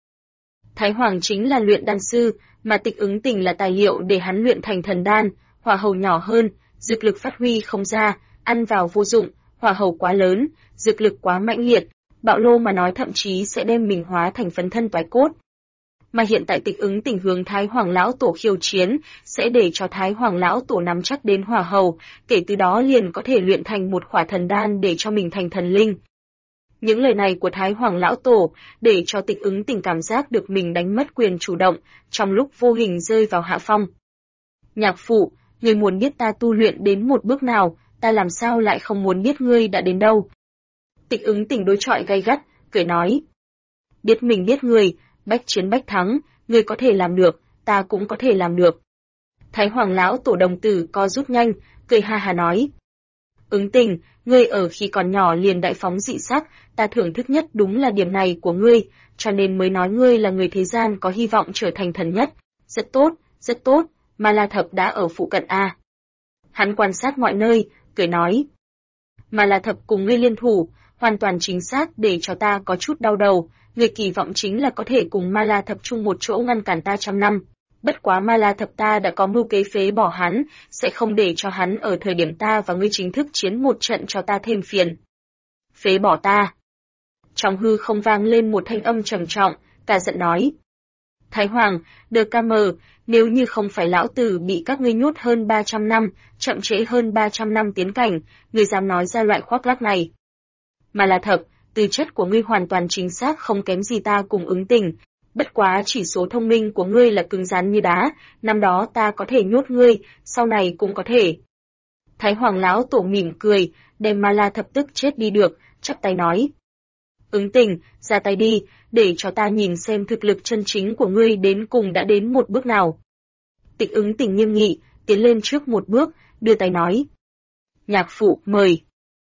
[SPEAKER 1] Thái Hoàng chính là luyện đan sư, mà Tịch Ứng Tình là tài liệu để hắn luyện thành thần đan, hỏa hầu nhỏ hơn, dược lực phát huy không ra, ăn vào vô dụng, hỏa hầu quá lớn, dược lực quá mãnh liệt, bạo lô mà nói thậm chí sẽ đem mình hóa thành phấn thân toái cốt. Mà hiện tại Tịch Ứng Tình hướng Thái Hoàng lão tổ khiêu chiến, sẽ để cho Thái Hoàng lão tổ nắm chắc đến hỏa hầu, kể từ đó liền có thể luyện thành một khỏa thần đan để cho mình thành thần linh. Những lời này của Thái Hoàng lão tổ, để cho Tịch Ứng Tình cảm giác được mình đánh mất quyền chủ động, trong lúc vô hình rơi vào hạ phong. Nhạc phụ, ngươi muốn biết ta tu luyện đến một bước nào, ta làm sao lại không muốn biết ngươi đã đến đâu. Tịch Ứng Tình đối chọi gay gắt, cười nói. Biết mình biết ngươi, bách chiến bách thắng, ngươi có thể làm được, ta cũng có thể làm được. Thái Hoàng lão tổ đồng tử co rút nhanh, cười ha ha nói. Ứng Tình, ngươi ở khi còn nhỏ liền đại phóng dị sắc, ta thưởng thức nhất đúng là điểm này của ngươi, cho nên mới nói ngươi là người thế gian có hy vọng trở thành thần nhất. Rất tốt, Ma La Thập đã ở phụ cận a. Hắn quan sát mọi nơi, cười nói. Ma La Thập cùng ngươi liên thủ, hoàn toàn chính xác để cho ta có chút đau đầu, người kỳ vọng chính là có thể cùng Ma La Thập chung một chỗ ngăn cản ta 100 năm. Bất quá Ma La Thập ta đã có mưu kế phế bỏ hắn, sẽ không để cho hắn ở thời điểm ta và ngươi chính thức chiến một trận cho ta thêm phiền. Phế bỏ ta. Trong hư không vang lên một thanh âm trầm trọng, cả giận nói. Thái Hoàng, DKM, nếu như không phải lão tử bị các ngươi nhốt hơn 300 năm, chậm trễ hơn 300 năm tiến cảnh, ngươi dám nói ra loại khoác lác này. Ma La Thập, tư chất của ngươi hoàn toàn chính xác không kém gì ta cùng Ứng Tình. Bất quá chỉ số thông minh của ngươi là cứng rắn như đá, năm đó ta có thể nhốt ngươi, sau này cũng có thể. Thái Hoàng lão tổ mỉm cười, đem Ma La Thập tức chết đi được, chắp tay nói. Ứng Tình, ra tay đi, để cho ta nhìn xem thực lực chân chính của ngươi đến cùng đã đến một bước nào. Tịch Ứng Tình nghiêm nghị, tiến lên trước một bước, đưa tay nói. Nhạc phụ, mời.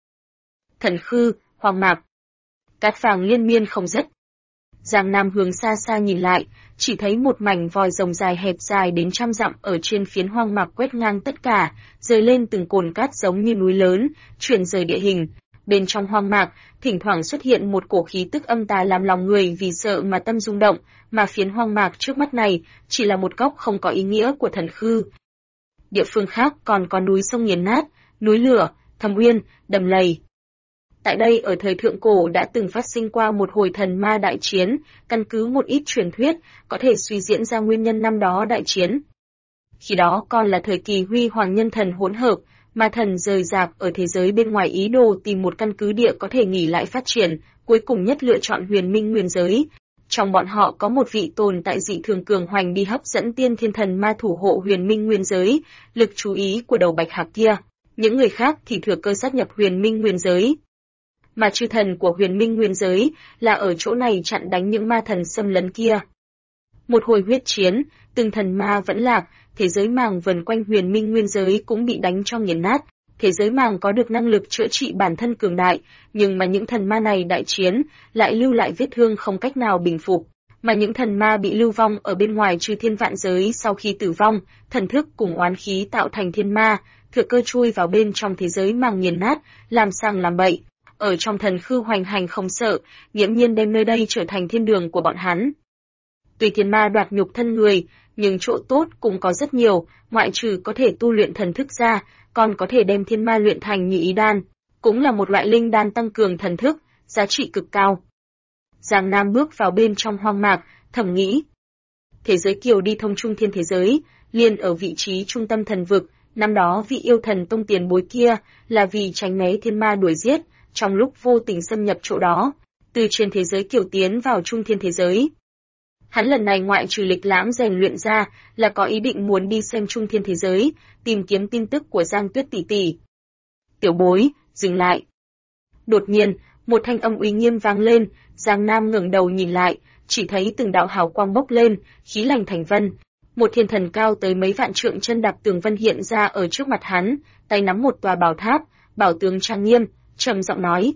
[SPEAKER 1] Thần Khư, Hoang Mạc. Cát vàng liên miên không dứt. Giang Nam hướng xa xa nhìn lại, chỉ thấy một mảnh vòi rồng dài hẹp dài đến 100 dặm ở trên phiến hoang mạc quét ngang tất cả, rơi lên từng cồn cát giống như núi lớn, chuyển rời địa hình. Bên trong hoang mạc, thỉnh thoảng xuất hiện một cổ khí tức âm tà làm lòng người vì sợ mà tâm rung động, mà phiến hoang mạc trước mắt này chỉ là một góc không có ý nghĩa của Thần Khư. Địa phương khác còn có núi sông nghiền nát, núi lửa, thâm uyên, đầm lầy. Tại đây ở thời thượng cổ đã từng phát sinh qua một hồi thần ma đại chiến, căn cứ một ít truyền thuyết, có thể suy diễn ra nguyên nhân năm đó đại chiến. Khi đó còn là thời kỳ huy hoàng nhân thần hỗn hợp, ma thần rời rạc ở thế giới bên ngoài ý đồ tìm một căn cứ địa có thể nghỉ lại phát triển, cuối cùng nhất lựa chọn huyền minh nguyên giới. Trong bọn họ có một vị tồn tại dị thường cường hoành đi hấp dẫn tiên thiên thần ma thủ hộ huyền minh nguyên giới, lực chú ý của đầu bạch hạc kia. Những người khác thì thừa cơ sát nhập huyền minh nguyên giới. Mà chư thần của huyền minh nguyên giới là ở chỗ này chặn đánh những ma thần xâm lấn kia. Một hồi huyết chiến, từng thần ma vẫn lạc, thế giới màng vần quanh huyền minh nguyên giới cũng bị đánh cho nghiền nát. Thế giới màng có được năng lực chữa trị bản thân cường đại, nhưng mà những thần ma này đại chiến lại lưu lại vết thương không cách nào bình phục. Mà những thần ma bị lưu vong ở bên ngoài chư thiên vạn giới sau khi tử vong, thần thức cùng oán khí tạo thành thiên ma, thừa cơ chui vào bên trong thế giới màng nghiền nát, làm sang làm bậy. Ở trong Thần Khư hoành hành không sợ, nghiễm nhiên đem nơi đây trở thành thiên đường của bọn hắn. Tuy thiên ma đoạt nhục thân người, nhưng chỗ tốt cũng có rất nhiều, ngoại trừ có thể tu luyện thần thức ra, còn có thể đem thiên ma luyện thành nhị ý đan, cũng là một loại linh đan tăng cường thần thức, giá trị cực cao. Giang Nam bước vào bên trong hoang mạc, thầm nghĩ. Thế giới kiều đi thông trung thiên thế giới, liền ở vị trí trung tâm thần vực, năm đó vị yêu thần tông tiền bối kia, là vì tránh né thiên ma đuổi giết, trong lúc vô tình xâm nhập chỗ đó, từ trên thế giới kiểu tiến vào trung thiên thế giới. Hắn lần này ngoại trừ lịch lãm rèn luyện ra, là có ý định muốn đi xem trung thiên thế giới, tìm kiếm tin tức của Giang Tuyết tỷ tỷ. Tiểu bối, dừng lại. Đột nhiên, một thanh âm uy nghiêm vang lên, Giang Nam ngẩng đầu nhìn lại, chỉ thấy từng đạo hào quang bốc lên, khí lành thành vân. Một thiên thần cao tới mấy vạn trượng chân đạp tường vân hiện ra ở trước mặt hắn, tay nắm một tòa bảo tháp, bảo tướng trang nghiêm, trầm giọng nói: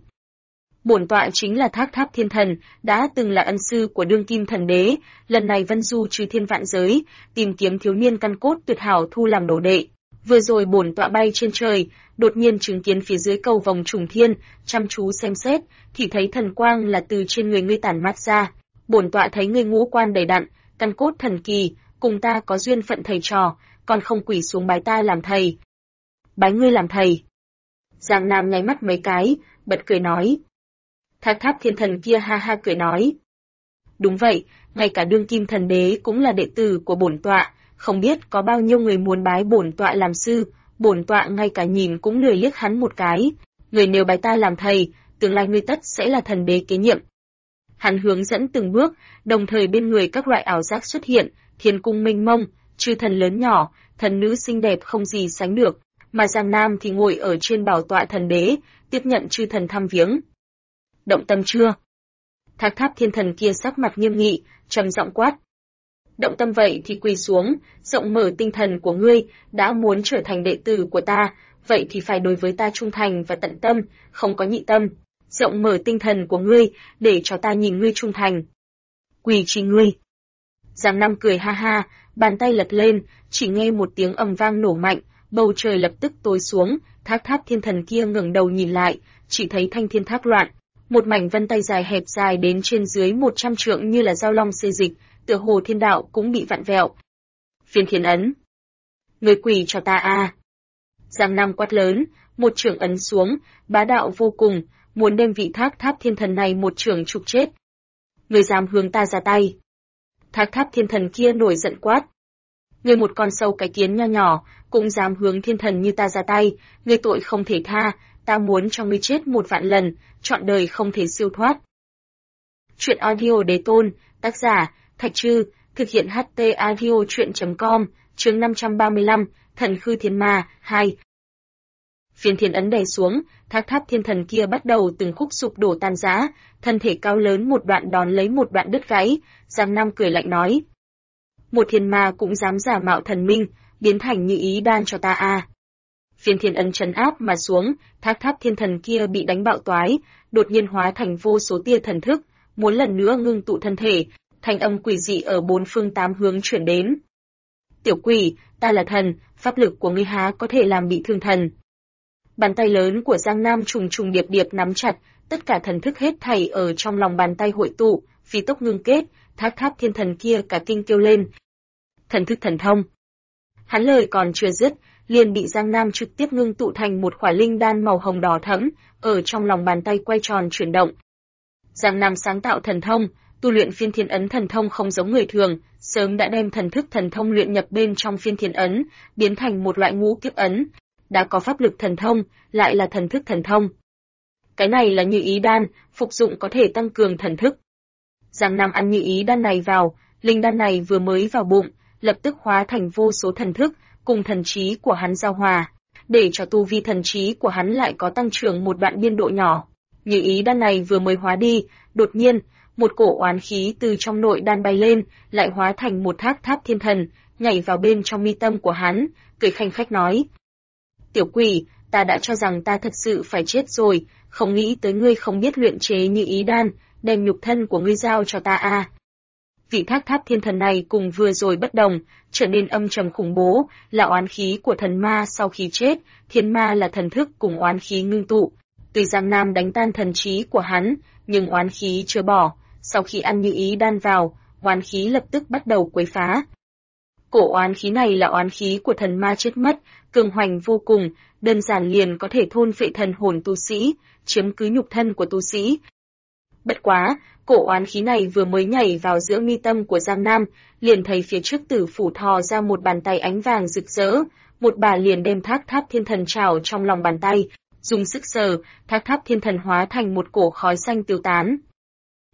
[SPEAKER 1] bổn tọa chính là Thác Tháp Thiên Thần, đã từng là ân sư của đương kim thần đế, lần này vân du trừ thiên vạn giới, tìm kiếm thiếu niên căn cốt tuyệt hảo thu làm đồ đệ. Vừa rồi bổn tọa bay trên trời, đột nhiên chứng kiến phía dưới cầu vòng trùng thiên, chăm chú xem xét, thì thấy thần quang là từ trên người ngươi tản mát ra. Bổn tọa thấy ngươi ngũ quan đầy đặn, căn cốt thần kỳ, cùng ta có duyên phận thầy trò, còn không quỳ xuống bái ta làm thầy. Bái ngươi làm thầy. Giang Nam nháy mắt mấy cái, bật cười nói. Thác Tháp Thiên Thần kia ha ha cười nói. Đúng vậy, ngay cả đương kim thần đế cũng là đệ tử của bổn tọa, không biết có bao nhiêu người muốn bái bổn tọa làm sư, bổn tọa ngay cả nhìn cũng lười liếc hắn một cái. Người nếu bái ta làm thầy, tương lai ngươi tất sẽ là thần đế kế nhiệm. Hắn hướng dẫn từng bước, đồng thời bên người các loại ảo giác xuất hiện, thiên cung mênh mông, chư thần lớn nhỏ, thần nữ xinh đẹp không gì sánh được, mà Giang Nam thì ngồi ở trên bảo tọa thần đế, tiếp nhận chư thần thăm viếng. Động tâm chưa? Thác Tháp Thiên Thần kia sắc mặt nghiêm nghị, trầm giọng quát. Động tâm vậy thì quỳ xuống, rộng mở tinh thần của ngươi, đã muốn trở thành đệ tử của ta, vậy thì phải đối với ta trung thành và tận tâm, không có nhị tâm. Rộng mở tinh thần của ngươi, để cho ta nhìn ngươi trung thành. Quỳ chỉ ngươi. Giang Nam cười ha ha, bàn tay lật lên, chỉ nghe một tiếng ầm vang nổ mạnh, bầu trời lập tức tối xuống, Thác Tháp Thiên Thần kia ngẩng đầu nhìn lại, chỉ thấy thanh thiên thác loạn, một mảnh vân tay dài hẹp dài đến trên dưới 100 trượng như là dao long xê dịch, tựa hồ thiên đạo cũng bị vặn vẹo. Phiên Thiên Ấn. Người quỳ cho ta a. Giang Nam quát lớn, một chưởng ấn xuống, bá đạo vô cùng, muốn đem vị Thác Tháp Thiên Thần này một chưởng trục chết. Người dám hướng ta ra tay. Thác Tháp Thiên Thần kia nổi giận quát. Người một con sâu cái kiến nho nhỏ, cũng dám hướng thiên thần như ta ra tay, người tội không thể tha, ta muốn cho ngươi chết 1 vạn lần, trọn đời không thể siêu thoát. Chuyện audio đế tôn, tác giả, Thạch Trư, thực hiện HT audio chuyện.com, chương 535, Thần Khư Thiên Ma, 2. Phiên Thiên Ấn đè xuống, Thác Tháp Thiên Thần kia bắt đầu từng khúc sụp đổ tan rã, thân thể cao lớn một đoạn đón lấy một đoạn đứt gãy, Giang Nam cười lạnh nói. Một thiên ma cũng dám giả mạo thần minh, biến thành như ý đan cho ta a. Phiên Thiên Ấn trấn áp mà xuống, Thác Tháp Thiên Thần kia bị đánh bạo toái, đột nhiên hóa thành vô số tia thần thức, muốn lần nữa ngưng tụ thân thể, thanh âm quỷ dị ở 4 phương 8 hướng chuyển đến. Tiểu quỷ, ta là thần, pháp lực của ngươi há có thể làm bị thương thần. Bàn tay lớn của Giang Nam trùng trùng điệp điệp nắm chặt, tất cả thần thức hết thảy ở trong lòng bàn tay hội tụ, phi tốc ngưng kết, Thác Tháp Thiên Thần kia cả kinh kêu lên. Thần thức thần thông. Hắn lời còn chưa dứt, liền bị Giang Nam trực tiếp ngưng tụ thành một khỏa linh đan màu hồng đỏ thẫm, ở trong lòng bàn tay quay tròn chuyển động. Giang Nam sáng tạo thần thông, tu luyện Phiên Thiên Ấn thần thông không giống người thường, sớm đã đem thần thức thần thông luyện nhập bên trong Phiên Thiên Ấn, biến thành một loại ngũ kiếp ấn, đã có pháp lực thần thông, lại là thần thức thần thông. Cái này là Như Ý đan, phục dụng có thể tăng cường thần thức. Giang Nam ăn Như Ý đan này vào, linh đan này vừa mới vào bụng, lập tức hóa thành vô số thần thức, cùng thần trí của hắn giao hòa, để cho tu vi thần trí của hắn lại có tăng trưởng một đoạn biên độ nhỏ. Như Ý đan này vừa mới hóa đi, đột nhiên, một cổ oán khí từ trong nội đan bay lên, lại hóa thành một Thác Tháp Thiên Thần, nhảy vào bên trong mi tâm của hắn, cười khanh khách nói. Tiểu quỷ, ta đã cho rằng ta thật sự phải chết rồi, không nghĩ tới ngươi không biết luyện chế Như Ý đan, đem nhục thân của ngươi giao cho ta a. Vị Thác Tháp Thiên Thần này cùng vừa rồi bất đồng, trở nên âm trầm khủng bố, là oán khí của thần ma sau khi chết, thiên ma là thần thức cùng oán khí ngưng tụ. Tuy Giang Nam đánh tan thần trí của hắn, nhưng oán khí chưa bỏ, sau khi ăn Như Ý đan vào, oán khí lập tức bắt đầu quấy phá. Cổ oán khí này là oán khí của thần ma chết mất, cường hoành vô cùng, đơn giản liền có thể thôn phệ thần hồn tu sĩ, chiếm cứ nhục thân của tu sĩ. Bất quá, cổ oán khí này vừa mới nhảy vào giữa mi tâm của Giang Nam, liền thấy phía trước Tử Phủ thò ra một bàn tay ánh vàng rực rỡ, một bà liền đem Thác Tháp Thiên Thần trào trong lòng bàn tay, dùng sức sờ, Thác Tháp Thiên Thần hóa thành một cổ khói xanh tiêu tán.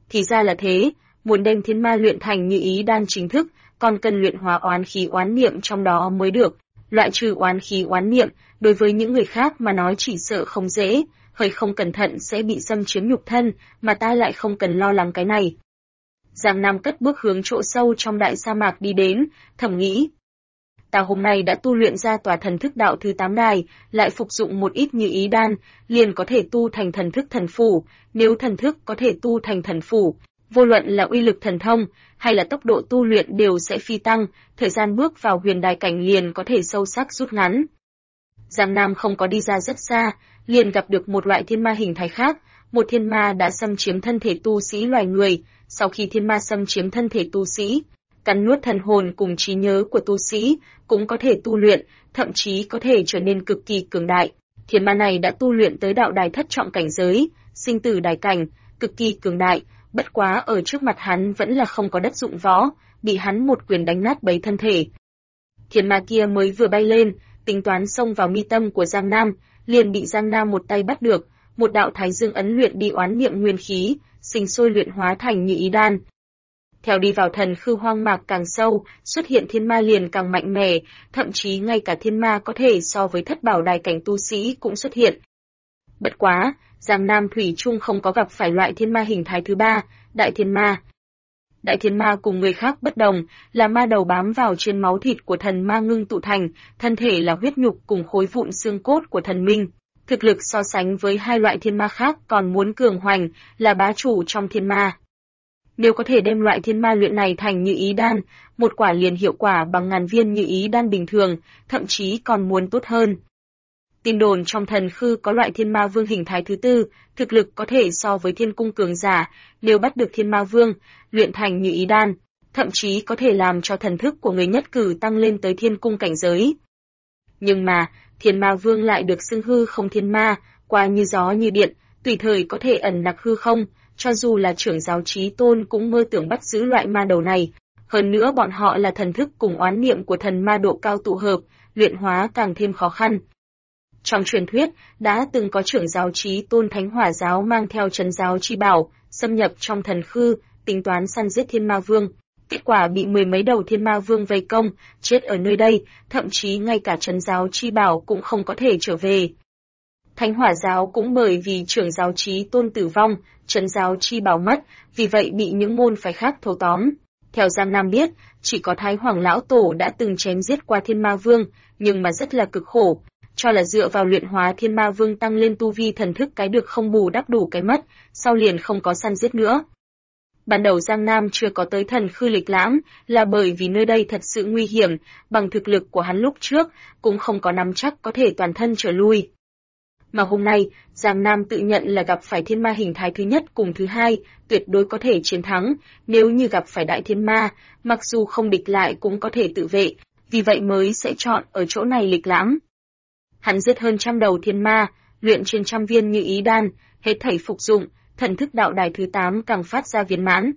[SPEAKER 1] Thì ra là thế, muốn đem thiên ma luyện thành Như Ý đan chính thức, còn cần luyện hóa oán khí oán niệm trong đó mới được. Loại trừ oán khí oán niệm, đối với những người khác mà nói chỉ sợ không dễ, hơi không cẩn thận sẽ bị xâm chiếm nhục thân, mà ta lại không cần lo lắng cái này. Giang Nam cất bước hướng chỗ sâu trong đại sa mạc đi đến, thầm nghĩ. Ta hôm nay đã tu luyện ra tòa thần thức đạo thứ 8 đài, lại phục dụng một ít Như Ý đan, liền có thể tu thành thần thức thần phủ, nếu thần thức có thể tu thành thần phủ, vô luận là uy lực thần thông, hay là tốc độ tu luyện đều sẽ phi tăng, thời gian bước vào huyền đài cảnh liền có thể sâu sắc rút ngắn. Giang Nam không có đi ra rất xa, liền gặp được một loại thiên ma hình thái khác, một thiên ma đã xâm chiếm thân thể tu sĩ loài người, sau khi thiên ma xâm chiếm thân thể tu sĩ, cắn nuốt thần hồn cùng trí nhớ của tu sĩ, cũng có thể tu luyện, thậm chí có thể trở nên cực kỳ cường đại. Thiên ma này đã tu luyện tới đạo đài thất trọng cảnh giới, sinh tử đài cảnh, cực kỳ cường đại, bất quá ở trước mặt hắn vẫn là không có đất dụng võ, bị hắn một quyền đánh nát bấy thân thể. Thiên ma kia mới vừa bay lên, tính toán xông vào mi tâm của Giang Nam, liền bị Giang Nam một tay bắt được, một đạo thái dương ấn luyện đi oán niệm nguyên khí, sinh sôi luyện hóa thành Như Ý đan. Theo đi vào thần khư hoang mạc càng sâu, xuất hiện thiên ma liền càng mạnh mẽ, thậm chí ngay cả thiên ma có thể so với thất bảo đài cảnh tu sĩ cũng xuất hiện. Bất quá, Giang Nam thủy chung không có gặp phải loại thiên ma hình thái thứ ba, đại thiên ma. Đại thiên ma cùng người khác bất đồng, là ma đầu bám vào trên máu thịt của thần ma ngưng tụ thành, thân thể là huyết nhục cùng khối vụn xương cốt của thần minh. Thực lực so sánh với hai loại thiên ma khác còn muốn cường hoành, là bá chủ trong thiên ma. Nếu có thể đem loại thiên ma luyện này thành Như Ý đan, một quả liền hiệu quả bằng ngàn viên Như Ý đan bình thường, thậm chí còn muốn tốt hơn. Tin đồn trong thần khư có loại thiên ma vương hình thái thứ tư, thực lực có thể so với thiên cung cường giả, nếu bắt được thiên ma vương, luyện thành Như Ý đan, thậm chí có thể làm cho thần thức của người nhất cử tăng lên tới thiên cung cảnh giới. Nhưng mà, thiên ma vương lại được xưng hư không thiên ma, qua như gió như điện, tùy thời có thể ẩn nặc hư không, cho dù là trưởng giáo Chí Tôn cũng mơ tưởng bắt giữ loại ma đầu này. Hơn nữa bọn họ là thần thức cùng oán niệm của thần ma độ cao tụ hợp, luyện hóa càng thêm khó khăn. Trong truyền thuyết, đã từng có trưởng giáo Chí Tôn Thánh Hỏa giáo mang theo trấn giáo chi bảo, xâm nhập trong thần khư, tính toán săn giết thiên ma vương. Kết quả bị mười mấy đầu thiên ma vương vây công, chết ở nơi đây, thậm chí ngay cả trấn giáo chi bảo cũng không có thể trở về. Thánh Hỏa giáo cũng bởi vì trưởng giáo Chí Tôn tử vong, trấn giáo chi bảo mất, vì vậy bị những môn phái khác thâu tóm. Theo Giang Nam biết, chỉ có Thái Hoàng Lão Tổ đã từng chém giết qua thiên ma vương, nhưng mà rất là cực khổ, cho là dựa vào luyện hóa thiên ma vương tăng lên tu vi thần thức cái được không bù đắp đủ cái mất, sau liền không có săn giết nữa. Ban đầu Giang Nam chưa có tới thần khư lịch lãm, là bởi vì nơi đây thật sự nguy hiểm, bằng thực lực của hắn lúc trước, cũng không có nắm chắc có thể toàn thân trở lui. Mà hôm nay, Giang Nam tự nhận là gặp phải thiên ma hình thái thứ nhất cùng thứ hai, tuyệt đối có thể chiến thắng, nếu như gặp phải đại thiên ma, mặc dù không địch lại cũng có thể tự vệ, vì vậy mới sẽ chọn ở chỗ này lịch lãm. Hắn giết hơn 100 đầu thiên ma, luyện trên 100 viên Như Ý đan, hết thảy phục dụng, thần thức đạo đài thứ 8 càng phát ra viên mãn.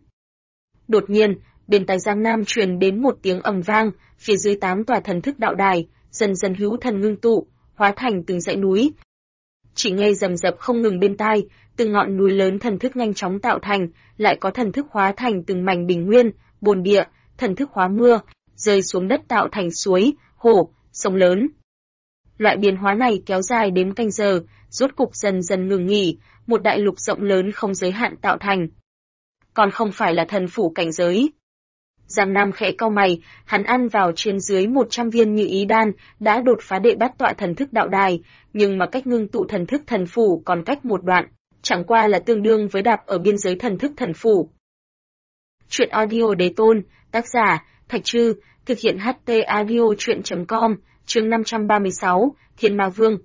[SPEAKER 1] Đột nhiên, bên tai Giang Nam truyền đến một tiếng ầm vang, phía dưới 8 tòa thần thức đạo đài, dần dần hữu thần ngưng tụ, hóa thành từng dãy núi. Chỉ nghe rầm rập không ngừng bên tai, từng ngọn núi lớn thần thức nhanh chóng tạo thành, lại có thần thức hóa thành từng mảnh bình nguyên, bồn địa, thần thức hóa mưa, rơi xuống đất tạo thành suối, hồ, sông lớn. Loại biến hóa này kéo dài đến canh giờ, rốt cục dần dần ngừng nghỉ, một đại lục rộng lớn không giới hạn tạo thành. Còn không phải là thần phủ cảnh giới. Giang Nam khẽ cau mày, hắn ăn vào trên dưới 100 viên Như Ý đan, đã đột phá đệ bát tọa thần thức đạo đài, nhưng mà cách ngưng tụ thần thức thần phủ còn cách một đoạn, chẳng qua là tương đương với đạp ở biên giới thần thức thần phủ. Truyện audio Đế Tôn, tác giả, Thạch Trư, thực hiện HT audio truyện.com, chương 536, Thiên Ma Vương.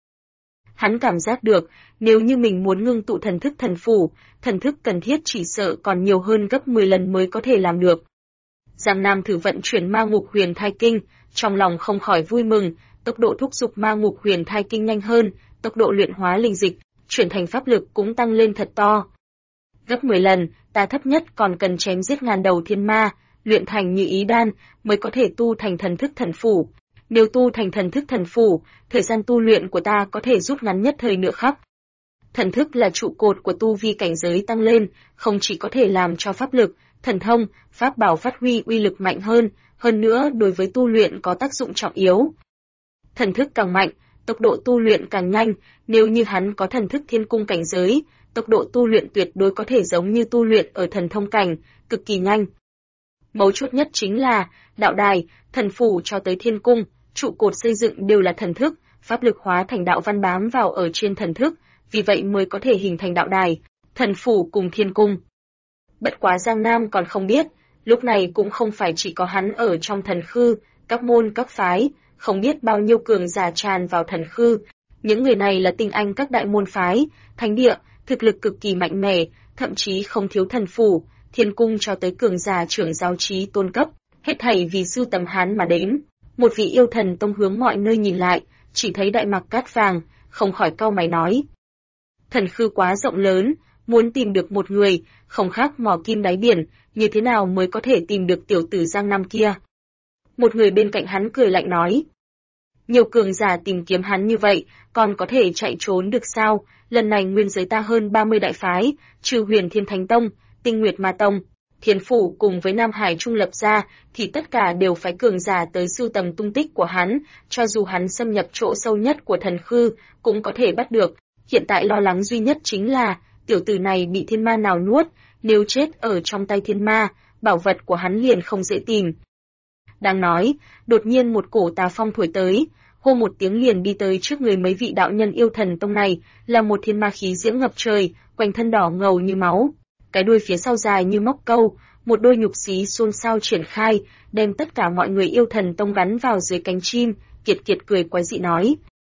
[SPEAKER 1] Hắn cảm giác được, nếu như mình muốn ngưng tụ thần thức thần phủ, thần thức cần thiết chỉ sợ còn nhiều hơn gấp 10 lần mới có thể làm được. Giang Nam thử vận chuyển ma ngục huyền thai kinh, trong lòng không khỏi vui mừng, tốc độ thúc giục ma ngục huyền thai kinh nhanh hơn, tốc độ luyện hóa linh dịch, chuyển thành pháp lực cũng tăng lên thật to. Gấp 10 lần, ta thấp nhất còn cần chém giết ngàn đầu thiên ma, luyện thành Như Ý đan, mới có thể tu thành thần thức thần phủ. Nếu tu thành thần thức thần phủ, thời gian tu luyện của ta có thể rút ngắn nhất thời nửa khắc. Thần thức là trụ cột của tu vi cảnh giới tăng lên, không chỉ có thể làm cho pháp lực, thần thông, pháp bảo phát huy uy lực mạnh hơn nữa đối với tu luyện có tác dụng trọng yếu. Thần thức càng mạnh, tốc độ tu luyện càng nhanh, nếu như hắn có thần thức thiên cung cảnh giới, tốc độ tu luyện tuyệt đối có thể giống như tu luyện ở thần thông cảnh, cực kỳ nhanh. Mấu chốt nhất chính là, đạo đài, thần phủ cho tới thiên cung, trụ cột xây dựng đều là thần thức, pháp lực hóa thành đạo văn bám vào ở trên thần thức, vì vậy mới có thể hình thành đạo đài, thần phủ cùng thiên cung. Bất quá Giang Nam còn không biết, lúc này cũng không phải chỉ có hắn ở trong thần khư, các môn các phái, không biết bao nhiêu cường giả tràn vào thần khư. Những người này là tinh anh các đại môn phái, thánh địa, thực lực cực kỳ mạnh mẽ, thậm chí không thiếu thần phủ, thiên cung cho tới cường giả trưởng giáo trí tôn cấp, hết thảy vì sưu tầm hắn mà đến. Một vị yêu thần tông hướng mọi nơi nhìn lại, chỉ thấy đại mặc cát vàng, không khỏi cau mày nói. Thần khư quá rộng lớn, muốn tìm được một người, không khác mò kim đáy biển, như thế nào mới có thể tìm được tiểu tử Giang Nam kia. Một người bên cạnh hắn cười lạnh nói. Nhiều cường giả tìm kiếm hắn như vậy, còn có thể chạy trốn được sao? Lần này nguyên giới ta hơn 30 đại phái, trừ Huyền Thiên Thánh Tông, Tinh Nguyệt Ma Tông, Thiên Phủ cùng với Nam Hải Trung lập ra, thì tất cả đều phái cường giả tới sưu tầm tung tích của hắn, cho dù hắn xâm nhập chỗ sâu nhất của thần khư, cũng có thể bắt được. Hiện tại lo lắng duy nhất chính là, tiểu tử này bị thiên ma nào nuốt, nếu chết ở trong tay thiên ma, bảo vật của hắn liền không dễ tìm. Đang nói, đột nhiên một cổ tà phong thổi tới, hô một tiếng liền đi tới trước người mấy vị đạo nhân yêu thần tông này, là một thiên ma khí diễm ngập trời, quanh thân đỏ ngầu như máu, cái đuôi phía sau dài như móc câu, một đôi nhục xí xôn xao triển khai, đem tất cả mọi người yêu thần tông gắn vào dưới cánh chim, kiệt kiệt cười quái dị nói.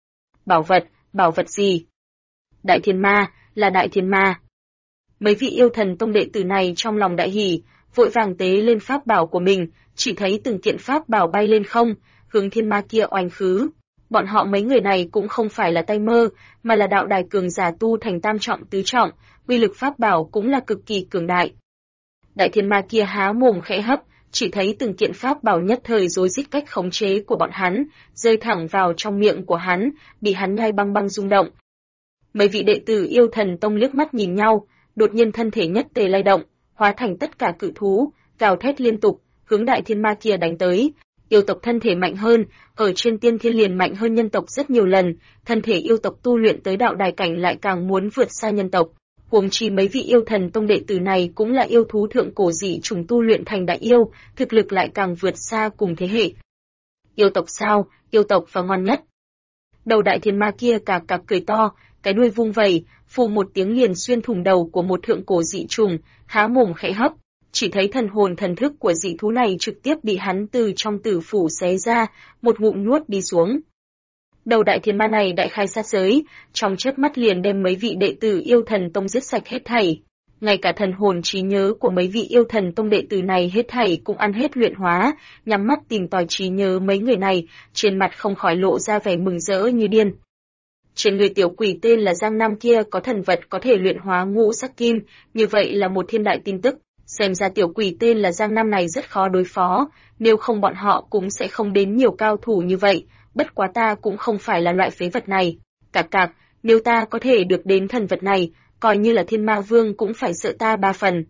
[SPEAKER 1] Bảo vật gì? Đại thiên ma, là đại thiên ma. Mấy vị yêu thần tông đệ tử này trong lòng đại hỉ, vội vàng tế lên pháp bảo của mình, chỉ thấy từng kiện pháp bảo bay lên không, hướng thiên ma kia oanh khứ. Bọn họ mấy người này cũng không phải là tay mơ, mà là đạo đài cường giả tu thành tam trọng tứ trọng, uy lực pháp bảo cũng là cực kỳ cường đại. Đại thiên ma kia há mồm khẽ hấp, chỉ thấy từng kiện pháp bảo nhất thời rối rít cách khống chế của bọn hắn, rơi thẳng vào trong miệng của hắn, bị hắn nhai băng băng rung động. Mấy vị đệ tử yêu thần tông liếc mắt nhìn nhau, đột nhiên thân thể nhất tề lay động, hóa thành tất cả cự thú, gào thét liên tục, hướng đại thiên ma kia đánh tới. Yêu tộc thân thể mạnh hơn, ở trên tiên thiên liền mạnh hơn nhân tộc rất nhiều lần, thân thể yêu tộc tu luyện tới đạo đài cảnh lại càng muốn vượt xa nhân tộc. Huống chi mấy vị yêu thần tông đệ tử này cũng là yêu thú thượng cổ dị trùng tu luyện thành đại yêu, thực lực lại càng vượt xa cùng thế hệ. Yêu tộc sao? Yêu tộc và ngon nhất. Đầu đại thiên ma kia cạc cạc cười to, cái đuôi vung vẩy, phù một tiếng liền xuyên thủng đầu của một thượng cổ dị trùng, há mồm khẽ hấp. Chỉ thấy thần hồn thần thức của dị thú này trực tiếp bị hắn từ trong tử phủ xé ra, một ngụm nuốt đi xuống. Đầu đại thiên ma này đại khai sát giới, trong chớp mắt liền đem mấy vị đệ tử yêu thần tông giết sạch hết thảy. Ngay cả thần hồn trí nhớ của mấy vị yêu thần tông đệ tử này hết thảy cũng ăn hết luyện hóa, nhắm mắt tìm tòi trí nhớ mấy người này, trên mặt không khỏi lộ ra vẻ mừng rỡ như điên. Trên người tiểu quỷ tên là Giang Nam kia có thần vật có thể luyện hóa ngũ sắc kim, như vậy là một thiên đại tin tức. Xem ra tiểu quỷ tên là Giang Nam này rất khó đối phó, nếu không bọn họ cũng sẽ không đến nhiều cao thủ như vậy, bất quá ta cũng không phải là loại phế vật này. Cạc, nếu ta có thể được đến thần vật này, coi như là thiên ma vương cũng phải sợ ta 3 phần.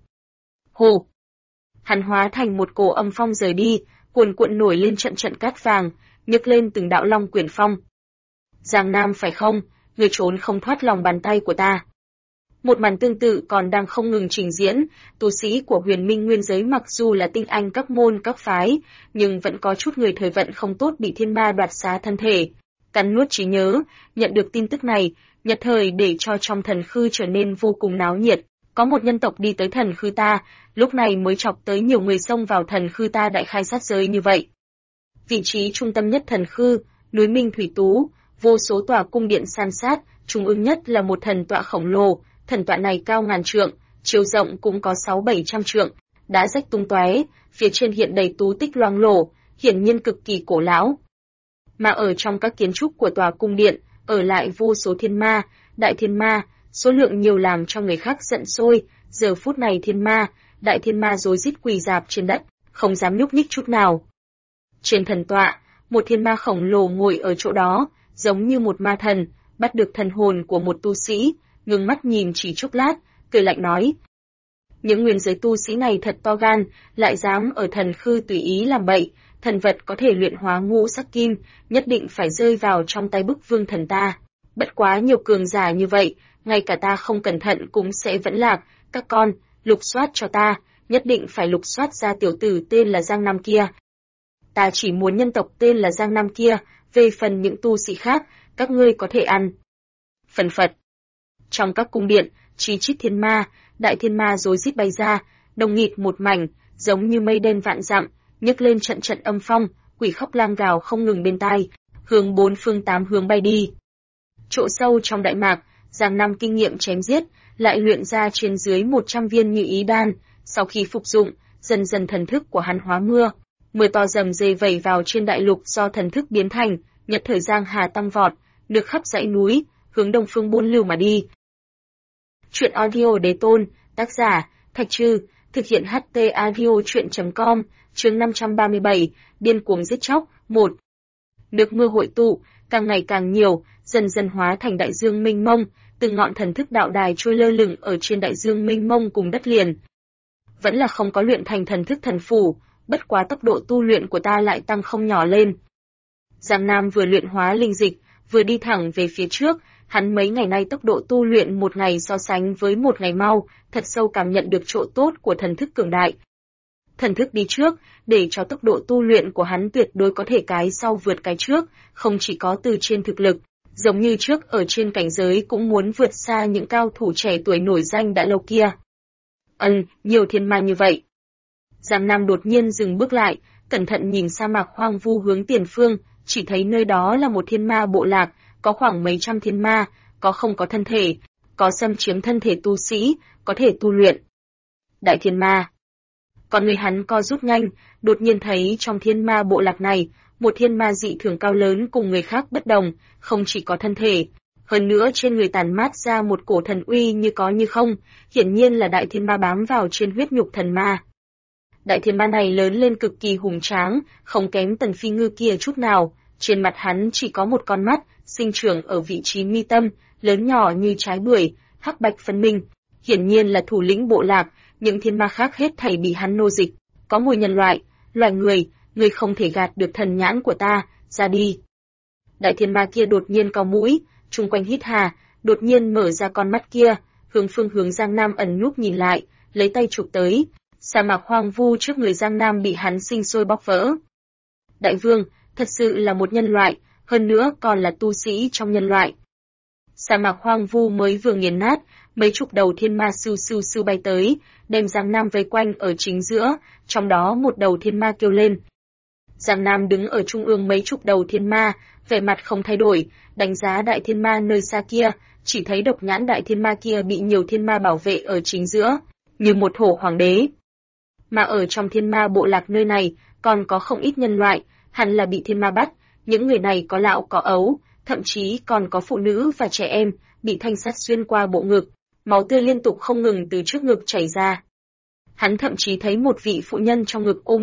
[SPEAKER 1] Hồ! Hắn hóa thành một cổ âm phong rời đi, cuồn cuộn nổi lên trận cát vàng, nhấc lên từng đạo long quyển phong. Giang Nam phải không, người trốn không thoát lòng bàn tay của ta. Một màn tương tự còn đang không ngừng trình diễn, tu sĩ của Huyền Minh Nguyên giới mặc dù là tinh anh các môn các phái, nhưng vẫn có chút người thời vận không tốt bị thiên ma đoạt xá thân thể. Cắn nuốt trí nhớ, nhận được tin tức này, nhất thời để cho trong thần khư trở nên vô cùng náo nhiệt. Có một nhân tộc đi tới thần khư ta, lúc này mới chọc tới nhiều người xông vào thần khư ta đại khai sát giới như vậy. Vị trí trung tâm nhất thần khư, núi Minh Thủy Tú, vô số tòa cung điện san sát, trung ương nhất là một thần tọa khổng lồ. Thần tọa này cao ngàn trượng, chiều rộng cũng có 600-700 trượng, đã rách tung tóe, phía trên hiện đầy tú tích loang lổ, hiển nhiên cực kỳ cổ lão. Mà ở trong các kiến trúc của tòa cung điện, ở lại vô số thiên ma, đại thiên ma, số lượng nhiều làm cho người khác giận sôi. Giờ phút này thiên ma, đại thiên ma rối rít quỳ rạp trên đất, không dám nhúc nhích chút nào. Trên thần tọa, một thiên ma khổng lồ ngồi ở chỗ đó, giống như một ma thần, bắt được thần hồn của một tu sĩ. ngưng mắt nhìn chỉ chốc lát, cười lạnh nói. Những nguyên giới tu sĩ này thật to gan, lại dám ở thần khư tùy ý làm bậy, thần vật có thể luyện hóa ngũ sắc kim, nhất định phải rơi vào trong tay bức vương thần ta. Bất quá nhiều cường giả như vậy, ngay cả ta không cẩn thận cũng sẽ vẫn lạc, các con, lục soát cho ta, nhất định phải lục soát ra tiểu tử tên là Giang Nam kia. Ta chỉ muốn nhân tộc tên là Giang Nam kia, về phần những tu sĩ khác, các ngươi có thể ăn. Phần phật. Trong các cung điện, chi chít thiên ma, đại thiên ma rối rít bay ra, đồng nghịt một mảnh, giống như mây đen vạn dặm, nhấc lên trận trận âm phong, quỷ khóc lang gào không ngừng bên tai, hướng bốn phương tám hướng bay đi. Chỗ sâu trong đại mạc, Giang Nam kinh nghiệm chém giết, lại luyện ra trên dưới 100 viên như ý đan, sau khi phục dụng, dần dần thần thức của hắn hóa mưa. Mưa to rầm rề vẩy vào trên đại lục do thần thức biến thành, nhật thời Giang Hà tăng vọt, nước khắp dãy núi, hướng đông phương buôn lưu mà đi. Chuyện audio Đế Tôn, tác giả, Thạch Trư, thực hiện HT audio chuyện.com, chương 537, điên cuồng giết chóc, 1. Nước mưa hội tụ, càng ngày càng nhiều, dần dần hóa thành đại dương mênh mông, từng ngọn thần thức đạo đài trôi lơ lửng ở trên đại dương mênh mông cùng đất liền. Vẫn là không có luyện thành thần thức thần phủ, bất quá tốc độ tu luyện của ta lại tăng không nhỏ lên. Giang Nam vừa luyện hóa linh dịch, vừa đi thẳng về phía trước, hắn mấy ngày nay tốc độ tu luyện một ngày so sánh với một ngày mau, thật sâu cảm nhận được chỗ tốt của thần thức cường đại. Thần thức đi trước, để cho tốc độ tu luyện của hắn tuyệt đối có thể cái sau vượt cái trước, không chỉ có từ trên thực lực, giống như trước ở trên cảnh giới cũng muốn vượt xa những cao thủ trẻ tuổi nổi danh đã lâu kia. Nhiều thiên ma như vậy. Giang Nam đột nhiên dừng bước lại, cẩn thận nhìn sa mạc hoang vu hướng tiền phương, chỉ thấy nơi đó là một thiên ma bộ lạc, có khoảng mấy trăm thiên ma, có không có thân thể, có xâm chiếm thân thể tu sĩ, có thể tu luyện. Đại thiên ma. Còn người hắn co rút nhanh, đột nhiên thấy trong thiên ma bộ lạc này, một thiên ma dị thường cao lớn cùng người khác bất đồng, không chỉ có thân thể, hơn nữa trên người tản mát ra một cổ thần uy như có như không, hiển nhiên là đại thiên ma bám vào trên huyết nhục thần ma. Đại thiên ma này lớn lên cực kỳ hùng tráng, không kém Tần Phi Ngư kia chút nào, trên mặt hắn chỉ có một con mắt, sinh trưởng ở vị trí mi tâm, lớn nhỏ như trái bưởi, hắc bạch phân minh, hiển nhiên là thủ lĩnh bộ lạc, những thiên ma khác hết thảy bị hắn nô dịch, có mùi nhân loại, loài người không thể gạt được thần nhãn của ta, ra đi. Đại thiên ma kia đột nhiên cau mũi, chung quanh hít hà, đột nhiên mở ra con mắt kia, hướng phương hướng Giang Nam ẩn núp nhìn lại, lấy tay chụp tới. Sa mạc hoang vu trước người Giang Nam bị hắn sinh sôi bóc vỡ. Đại vương, thật sự là một nhân loại, hơn nữa còn là tu sĩ trong nhân loại. Sa mạc hoang vu mới vừa nghiền nát, mấy chục đầu thiên ma sưu sưu sưu bay tới, đem Giang Nam vây quanh ở chính giữa, trong đó một đầu thiên ma kêu lên. Giang Nam đứng ở trung ương mấy chục đầu thiên ma, vẻ mặt không thay đổi, đánh giá đại thiên ma nơi xa kia, chỉ thấy độc nhãn đại thiên ma kia bị nhiều thiên ma bảo vệ ở chính giữa, như một hổ hoàng đế. Mà ở trong thiên ma bộ lạc nơi này, còn có không ít nhân loại, hẳn là bị thiên ma bắt, những người này có lão có ấu, thậm chí còn có phụ nữ và trẻ em, bị thanh sắt xuyên qua bộ ngực, máu tươi liên tục không ngừng từ trước ngực chảy ra. Hắn thậm chí thấy một vị phụ nhân trong ngực ôm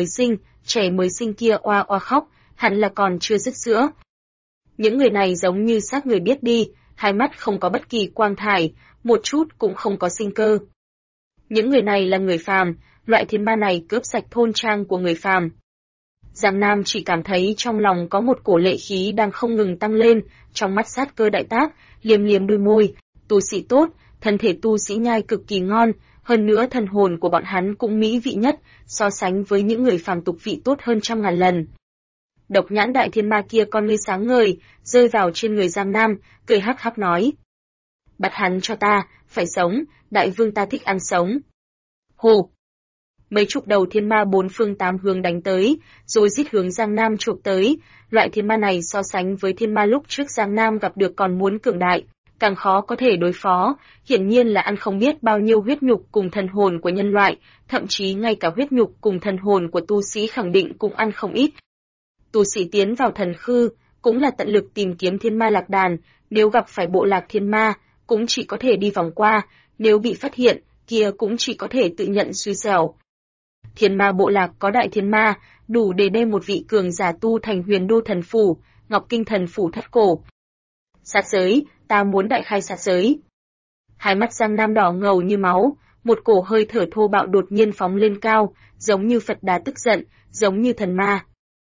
[SPEAKER 1] trẻ mới sinh kia oa oa khóc, hẳn là còn chưa dứt sữa. Những người này giống như xác người biết đi, hai mắt không có bất kỳ quang thải, một chút cũng không có sinh cơ. Những người này là người phàm, loại thiên ma này cướp sạch thôn trang của người phàm. Giang Nam chỉ cảm thấy trong lòng có một cổ lệ khí đang không ngừng tăng lên, trong mắt sát cơ đại tác, liếm liếm đôi môi, tu sĩ tốt, thân thể tu sĩ nhai cực kỳ ngon, hơn nữa thần hồn của bọn hắn cũng mỹ vị nhất, so sánh với những người phàm tục vị tốt hơn trăm ngàn lần. Độc nhãn đại thiên ma kia con ngươi sáng ngời, rơi vào trên người Giang Nam, cười hắc hắc nói. Bắt hắn cho ta, phải sống, đại vương ta thích ăn sống. Hồ! Mấy chục đầu thiên ma bốn phương tám hướng đánh tới, rồi giết hướng Giang Nam chụp tới, loại thiên ma này so sánh với thiên ma lúc trước Giang Nam gặp được còn muốn cường đại, càng khó có thể đối phó, hiển nhiên là ăn không biết bao nhiêu huyết nhục cùng thần hồn của nhân loại, thậm chí ngay cả huyết nhục cùng thần hồn của tu sĩ khẳng định cũng ăn không ít. Tu sĩ tiến vào thần khư, cũng là tận lực tìm kiếm thiên ma lạc đàn, nếu gặp phải bộ lạc thiên ma, cũng chỉ có thể đi vòng qua, nếu bị phát hiện, kia cũng chỉ có thể tự nhận xui xẻo. Thiên ma bộ lạc có đại thiên ma, đủ để đem một vị cường giả tu thành huyền đô thần phủ, ngọc kinh thần phủ thất cổ. Sát giới, ta muốn đại khai sát giới. Hai mắt Giang Nam đỏ ngầu như máu, một cổ hơi thở thô bạo đột nhiên phóng lên cao, giống như Phật Đà tức giận, giống như thần ma.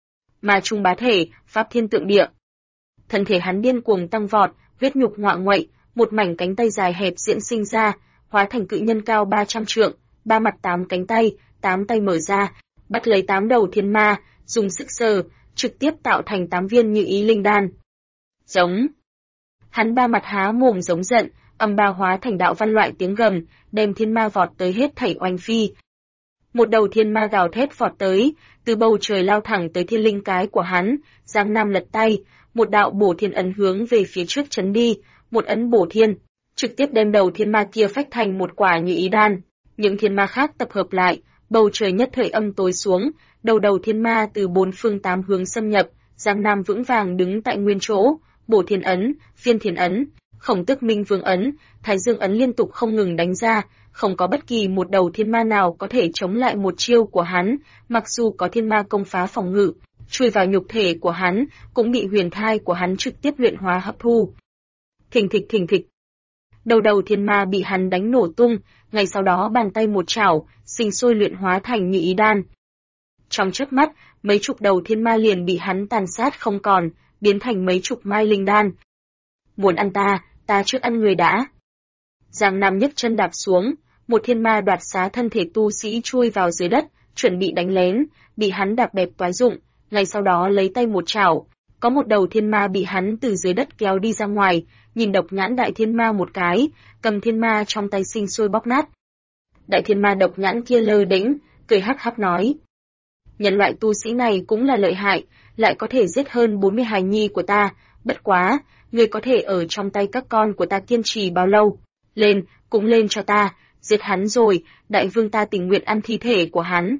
[SPEAKER 1] Ma trung bá thể, pháp thiên tượng địa. Thân thể hắn điên cuồng tăng vọt, huyết nhục ngoạng nguậy, một mảnh cánh tay dài hẹp diễn sinh ra, hóa thành cự nhân cao 300 trượng, ba mặt 8 cánh tay, 8 tay mở ra, bắt lấy 8 đầu thiên ma, dùng sức sờ, trực tiếp tạo thành 8 viên như ý linh đan. Giống. Hắn ba mặt há mồm giống giận, âm ba hóa thành đạo văn loại tiếng gầm, đem thiên ma vọt tới hết thảy oanh phi. Một đầu thiên ma gào thét vọt tới, từ bầu trời lao thẳng tới thiên linh cái của hắn, Giang Nam lật tay, một đạo bổ thiên ấn hướng về phía trước chấn đi, một ấn bổ thiên, trực tiếp đem đầu thiên ma kia phách thành một quả như ý đan. Những thiên ma khác tập hợp lại, bầu trời nhất thời âm tối xuống, đầu thiên ma từ 4 phương 8 hướng xâm nhập, Giang Nam vững vàng đứng tại nguyên chỗ, bổ thiên ấn, phiên thiên ấn, Khổng Tước Minh Vương ấn, Thái Dương ấn liên tục không ngừng đánh ra, không có bất kỳ một đầu thiên ma nào có thể chống lại một chiêu của hắn, mặc dù có thiên ma công phá phòng ngự, chui vào nhục thể của hắn, cũng bị huyền thai của hắn trực tiếp luyện hóa hấp thu. Thình thịch. Đầu thiên ma bị hắn đánh nổ tung, ngay sau đó bàn tay một chảo, sinh sôi luyện hóa thành như ý đan. Trong chớp mắt, mấy chục đầu thiên ma liền bị hắn tàn sát không còn, biến thành mấy chục mai linh đan. Muốn ăn ta trước ăn người đã. Giang Nam nhấc chân đạp xuống, một thiên ma đoạt xá thân thể tu sĩ chui vào dưới đất, chuẩn bị đánh lén, bị hắn đạp bẹp toái rụng, ngay sau đó lấy tay một chảo, có một đầu thiên ma bị hắn từ dưới đất kéo đi ra ngoài, nhìn độc nhãn đại thiên ma một cái, cầm thiên ma trong tay sinh sôi bóc nát. Đại thiên ma độc nhãn kia lơ đễnh, cười hắc hắc nói: nhân loại tu sĩ này cũng là lợi hại, lại có thể giết hơn 40 hài nhi của ta, bất quá, ngươi có thể ở trong tay các con của ta kiên trì bao lâu? Lên, cũng lên cho ta, giết hắn rồi, đại vương ta tình nguyện ăn thi thể của hắn.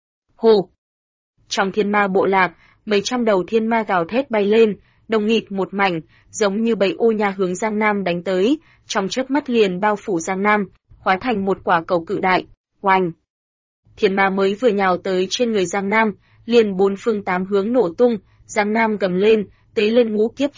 [SPEAKER 1] Hồ! Trong thiên ma bộ lạc, mấy trăm đầu thiên ma gào thét bay lên, đồng nghịt một mảnh, giống như bầy ô nha hướng Giang Nam đánh tới, trong chớp mắt liền bao phủ Giang Nam, hóa thành một quả cầu cự đại. Oanh! Thiên ma mới vừa nhào tới trên người Giang Nam, liền 4 phương 8 hướng nổ tung, Giang Nam gầm lên, tế lên ngũ kiếp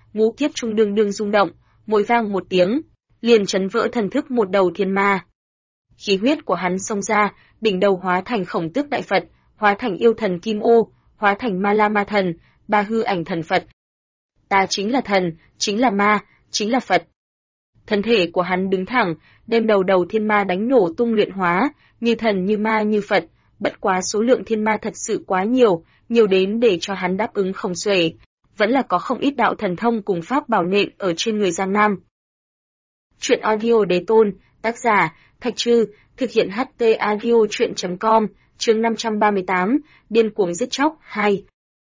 [SPEAKER 1] trung đương đương rung động, mỗi vang một tiếng, liền chấn vỡ thần thức một đầu thiên ma. Khí huyết của hắn xông ra, đỉnh đầu hóa thành Khổng Tước đại Phật, hóa thành yêu thần Kim Ô, hóa thành Ma La Ma thần, ba hư ảnh thần Phật. Ta chính là thần, chính là ma, chính là Phật. Thân thể của hắn đứng thẳng, đem đầu thiên ma đánh nổ tung luyện hóa, như thần như ma như Phật, bất quá số lượng thiên ma thật sự quá nhiều, nhiều đến để cho hắn đáp ứng không xuể. Vẫn là có không ít đạo thần thông cùng pháp bảo nện ở trên người Giang Nam. Truyện audio đế tôn, tác giả, Thạch Trư, thực hiện HT audio truyện.com, chương 538, điên cuồng giết chóc, 2.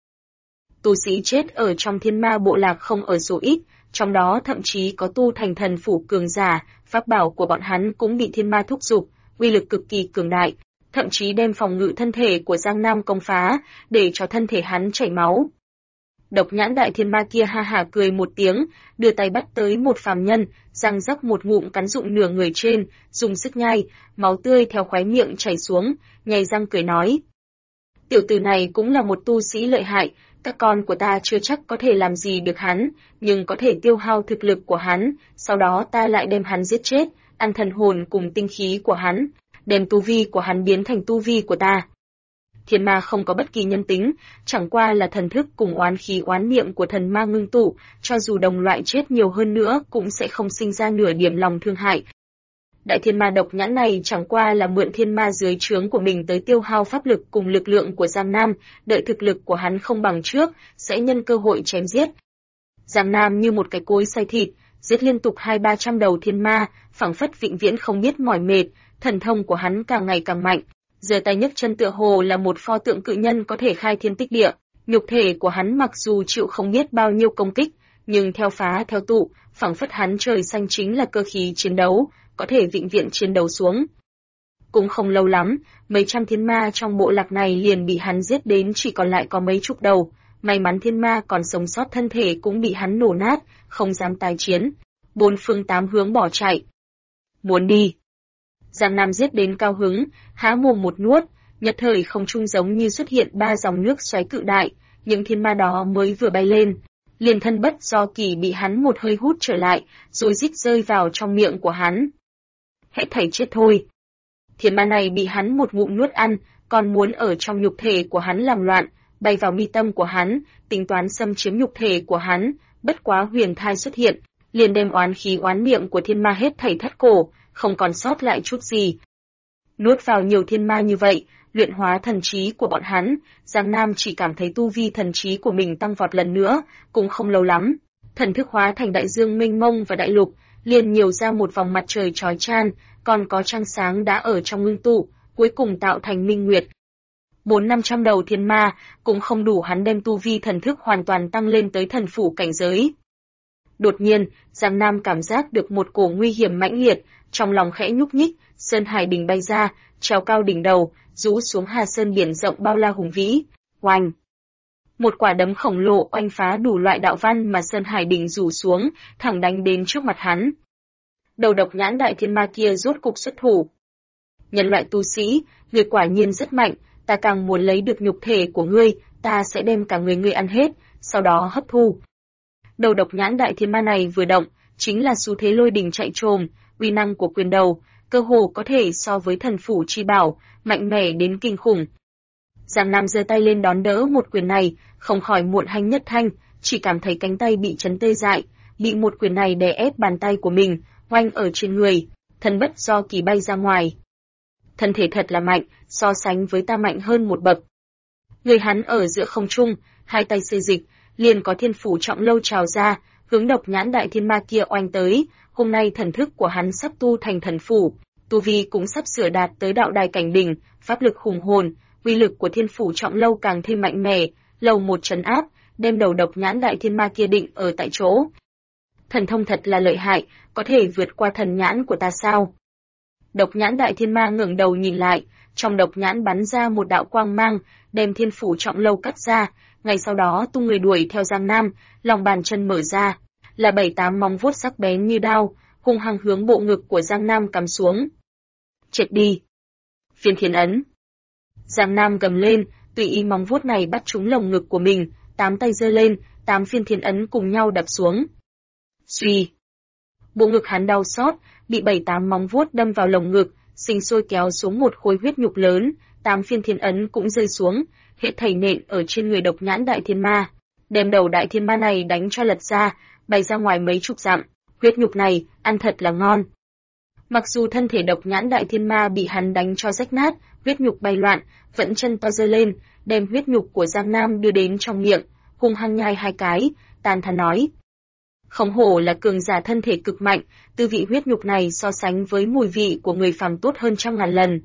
[SPEAKER 1] Tu sĩ chết ở trong thiên ma bộ lạc không ở số ít, trong đó thậm chí có tu thành thần phủ cường giả, pháp bảo của bọn hắn cũng bị thiên ma thúc giục, uy lực cực kỳ cường đại, thậm chí đem phòng ngự thân thể của Giang Nam công phá, để cho thân thể hắn chảy máu. Độc nhãn đại thiên ma kia ha hả cười một tiếng, đưa tay bắt tới một phàm nhân, răng rắc một ngụm cắn rụng nửa người trên, dùng sức nhai, máu tươi theo khóe miệng chảy xuống, nhai răng cười nói: tiểu tử này cũng là một tu sĩ lợi hại, các con của ta chưa chắc có thể làm gì được hắn, nhưng có thể tiêu hao thực lực của hắn, sau đó ta lại đem hắn giết chết, ăn thần hồn cùng tinh khí của hắn, đem tu vi của hắn biến thành tu vi của ta. Thiên ma không có bất kỳ nhân tính, chẳng qua là thần thức cùng oán khí oán niệm của thần ma ngưng tụ, cho dù đồng loại chết nhiều hơn nữa cũng sẽ không sinh ra nửa điểm lòng thương hại. Đại thiên ma độc nhãn này chẳng qua là mượn thiên ma dưới trướng của mình tới tiêu hao pháp lực cùng lực lượng của Giang Nam, đợi thực lực của hắn không bằng trước, sẽ nhân cơ hội chém giết. Giang Nam như một cái cối xay thịt, giết liên tục 200-300 đầu thiên ma, phảng phất vĩnh viễn không biết mỏi mệt, thần thông của hắn càng ngày càng mạnh. Giơ tay nhấc chân tựa hồ là một pho tượng cự nhân có thể khai thiên tích địa, nhục thể của hắn mặc dù chịu không biết bao nhiêu công kích, nhưng theo phá theo tụ, phảng phất hắn trời xanh chính là cơ khí chiến đấu, có thể vĩnh viễn chiến đấu xuống. Cũng không lâu lắm, mấy trăm thiên ma trong bộ lạc này liền bị hắn giết đến chỉ còn lại có mấy chục đầu, may mắn thiên ma còn sống sót thân thể cũng bị hắn nổ nát, không dám tái chiến, 4 phương 8 hướng bỏ chạy. Muốn đi. Giang Nam giết đến cao hứng, há mồm một nuốt, nhất thời không trung giống như xuất hiện 3 dòng nước xoáy cự đại, những thiên ma đó mới vừa bay lên, liền thân bất do kỳ bị hắn một hơi hút trở lại, rồi rít rơi vào trong miệng của hắn. Hễ thảy chết thôi. Thiên ma này bị hắn một ngụm nuốt ăn, còn muốn ở trong nhục thể của hắn làm loạn, bay vào mi tâm của hắn, tính toán xâm chiếm nhục thể của hắn, bất quá huyền thai xuất hiện, liền đem oán khí oán niệm của thiên ma hết thảy thắt cổ, không còn sót lại chút gì. Nuốt vào nhiều thiên ma như vậy, luyện hóa thần trí của bọn hắn, Giang Nam chỉ cảm thấy tu vi thần trí của mình tăng vọt lần nữa, cũng không lâu lắm. Thần thức hóa thành đại dương mênh mông và đại lục, liền nhiều ra một vòng mặt trời chói chang, còn có trăng sáng đã ở trong ngưng tụ, cuối cùng tạo thành minh nguyệt. 400-500 đầu thiên ma, cũng không đủ hắn đem tu vi thần thức hoàn toàn tăng lên tới thần phủ cảnh giới. Đột nhiên, Giang Nam cảm giác được một cổ nguy hiểm mãnh liệt, trong lòng khẽ nhúc nhích, Sơn Hải đỉnh bay ra, treo cao đỉnh đầu, rũ xuống Hà Sơn biển rộng bao la hùng vĩ. Oanh! Một quả đấm khổng lồ oanh phá đủ loại đạo văn mà Sơn Hải đỉnh rủ xuống, thẳng đánh đến trước mặt hắn. Đầu độc nhãn đại thiên ma kia rốt cục xuất thủ. Nhân loại tu sĩ, ngươi quả nhiên rất mạnh, ta càng muốn lấy được nhục thể của ngươi, ta sẽ đem cả người ngươi ăn hết, sau đó hấp thu. Đầu độc nhãn đại thiên ma này vừa động, chính là xu thế lôi đình chạy trồm, uy năng của quyền đầu, cơ hồ có thể so với thần phủ chi bảo, mạnh mẽ đến kinh khủng. Giang Nam giơ tay lên đón đỡ một quyền này, không khỏi muộn hanh nhất thanh, chỉ cảm thấy cánh tay bị chấn tê dại, bị một quyền này đè ép bàn tay của mình, oanh ở trên người, thân bất do kỳ bay ra ngoài. Thân thể thật là mạnh, so sánh với ta mạnh hơn một bậc. Người hắn ở giữa không trung, hai tay xê dịch, liền có thiên phủ trọng lâu trào ra, hướng độc nhãn đại thiên ma kia oanh tới. Hôm nay thần thức của hắn sắp tu thành thần phủ, tu vi cũng sắp sửa đạt tới đạo đài cảnh đỉnh, pháp lực hùng hồn, uy lực của thiên phủ trọng lâu càng thêm mạnh mẽ, lầu một trấn áp, đem đầu độc nhãn đại thiên ma kia định ở tại chỗ. Thần thông thật là lợi hại, có thể vượt qua thần nhãn của ta sao? Độc nhãn đại thiên ma ngẩng đầu nhìn lại, trong độc nhãn bắn ra một đạo quang mang, đem thiên phủ trọng lâu cắt ra, ngay sau đó tung người đuổi theo Giang Nam, lòng bàn chân mở ra, là 7-8 móng vuốt sắc bén như đao, hung hăng hướng bộ ngực của Giang Nam cắm xuống. Chết đi! Phiên thiên ấn! Giang Nam gầm lên, tùy ý móng vuốt này bắt trúng lồng ngực của mình, 8 tay giơ lên, 8 phiên thiên ấn cùng nhau đập xuống. Suy! Bộ ngực hắn đau xót, bị 7-8 móng vuốt đâm vào lồng ngực, sinh sôi kéo xuống một khối huyết nhục lớn, 8 phiên thiên ấn cũng rơi xuống, hệ thảy nện ở trên người độc nhãn đại thiên ma, đem đầu đại thiên ma này đánh cho lật ra, bay ra ngoài mấy chục dặm. Huyết nhục này ăn thật là ngon. Mặc dù thân thể độc nhãn đại thiên ma bị hắn đánh cho rách nát, huyết nhục bay loạn, vẫn chân to giơ lên, đem huyết nhục của Giang Nam đưa đến trong miệng, hung hăng nhai 2 cái, tàn thán nói: không hổ là cường giả thân thể cực mạnh, tư vị huyết nhục này so sánh với mùi vị của người phàm tốt hơn 100.000 lần.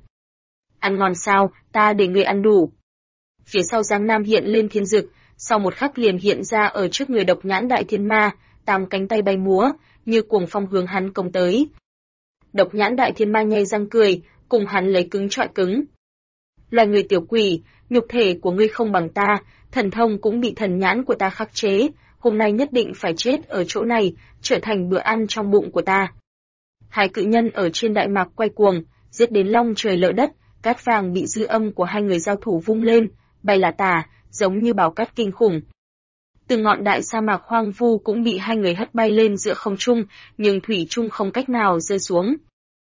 [SPEAKER 1] Ăn ngon sao, ta để người ăn đủ. Phía sau Giang Nam hiện lên thiên dực, sau một khắc liền hiện ra ở trước người độc nhãn đại thiên ma, 8 cánh tay bay múa, như cuồng phong hướng hắn công tới. Độc nhãn đại thiên ma nhây răng cười, cùng hắn lấy cứng trọi cứng. Loài người tiểu quỷ, nhục thể của ngươi không bằng ta, thần thông cũng bị thần nhãn của ta khắc chế, hôm nay nhất định phải chết ở chỗ này, trở thành bữa ăn trong bụng của ta. Hai cự nhân ở trên đại mạc quay cuồng, giết đến long trời lở đất, cát vàng bị dư âm của hai người giao thủ vung lên, bay là tả, giống như bão cát kinh khủng. Từng ngọn đại sa mạc hoang vu cũng bị hai người hất bay lên giữa không trung, nhưng thủy chung không cách nào rơi xuống.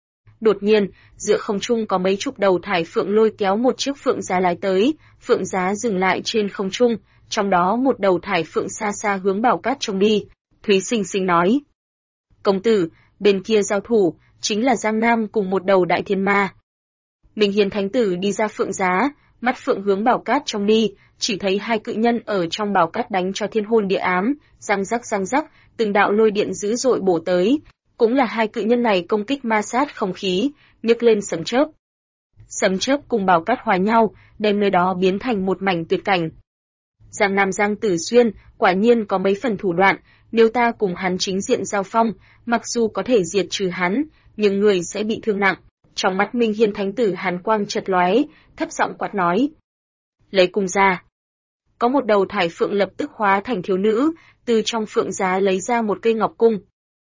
[SPEAKER 1] Đột nhiên, giữa không trung có mấy chục đầu thải phượng lôi kéo một chiếc phượng giá lái tới, phượng giá dừng lại trên không trung, trong đó một đầu thải phượng xa xa hướng Bảo Cát trông đi. Thúy Sinh Sinh nói: công tử, bên kia giao thủ, chính là Giang Nam cùng một đầu đại thiên ma. Minh Hiền Thánh Tử đi ra phượng giá, mắt phượng hướng Bảo Cát trông đi, chỉ thấy hai cự nhân ở trong Bảo Cát đánh cho thiên hôn địa ám, răng rắc, từng đạo lôi điện dữ dội bổ tới. Cũng là hai cự nhân này công kích ma sát không khí, nhấc lên sấm chớp. Sấm chớp cùng Bảo Cát hòa nhau, đem nơi đó biến thành một mảnh tuyệt cảnh. Giang Nam Giang Tử Xuyên, quả nhiên có mấy phần thủ đoạn, nếu ta cùng hắn chính diện giao phong, mặc dù có thể diệt trừ hắn, nhưng người sẽ bị thương nặng. Trong mắt Minh Hiên Thánh Tử hàn quang chợt lóe, thấp giọng quát nói: lấy cung ra. Có một đầu thải phượng lập tức hóa thành thiếu nữ, từ trong phượng giá lấy ra một cây ngọc cung.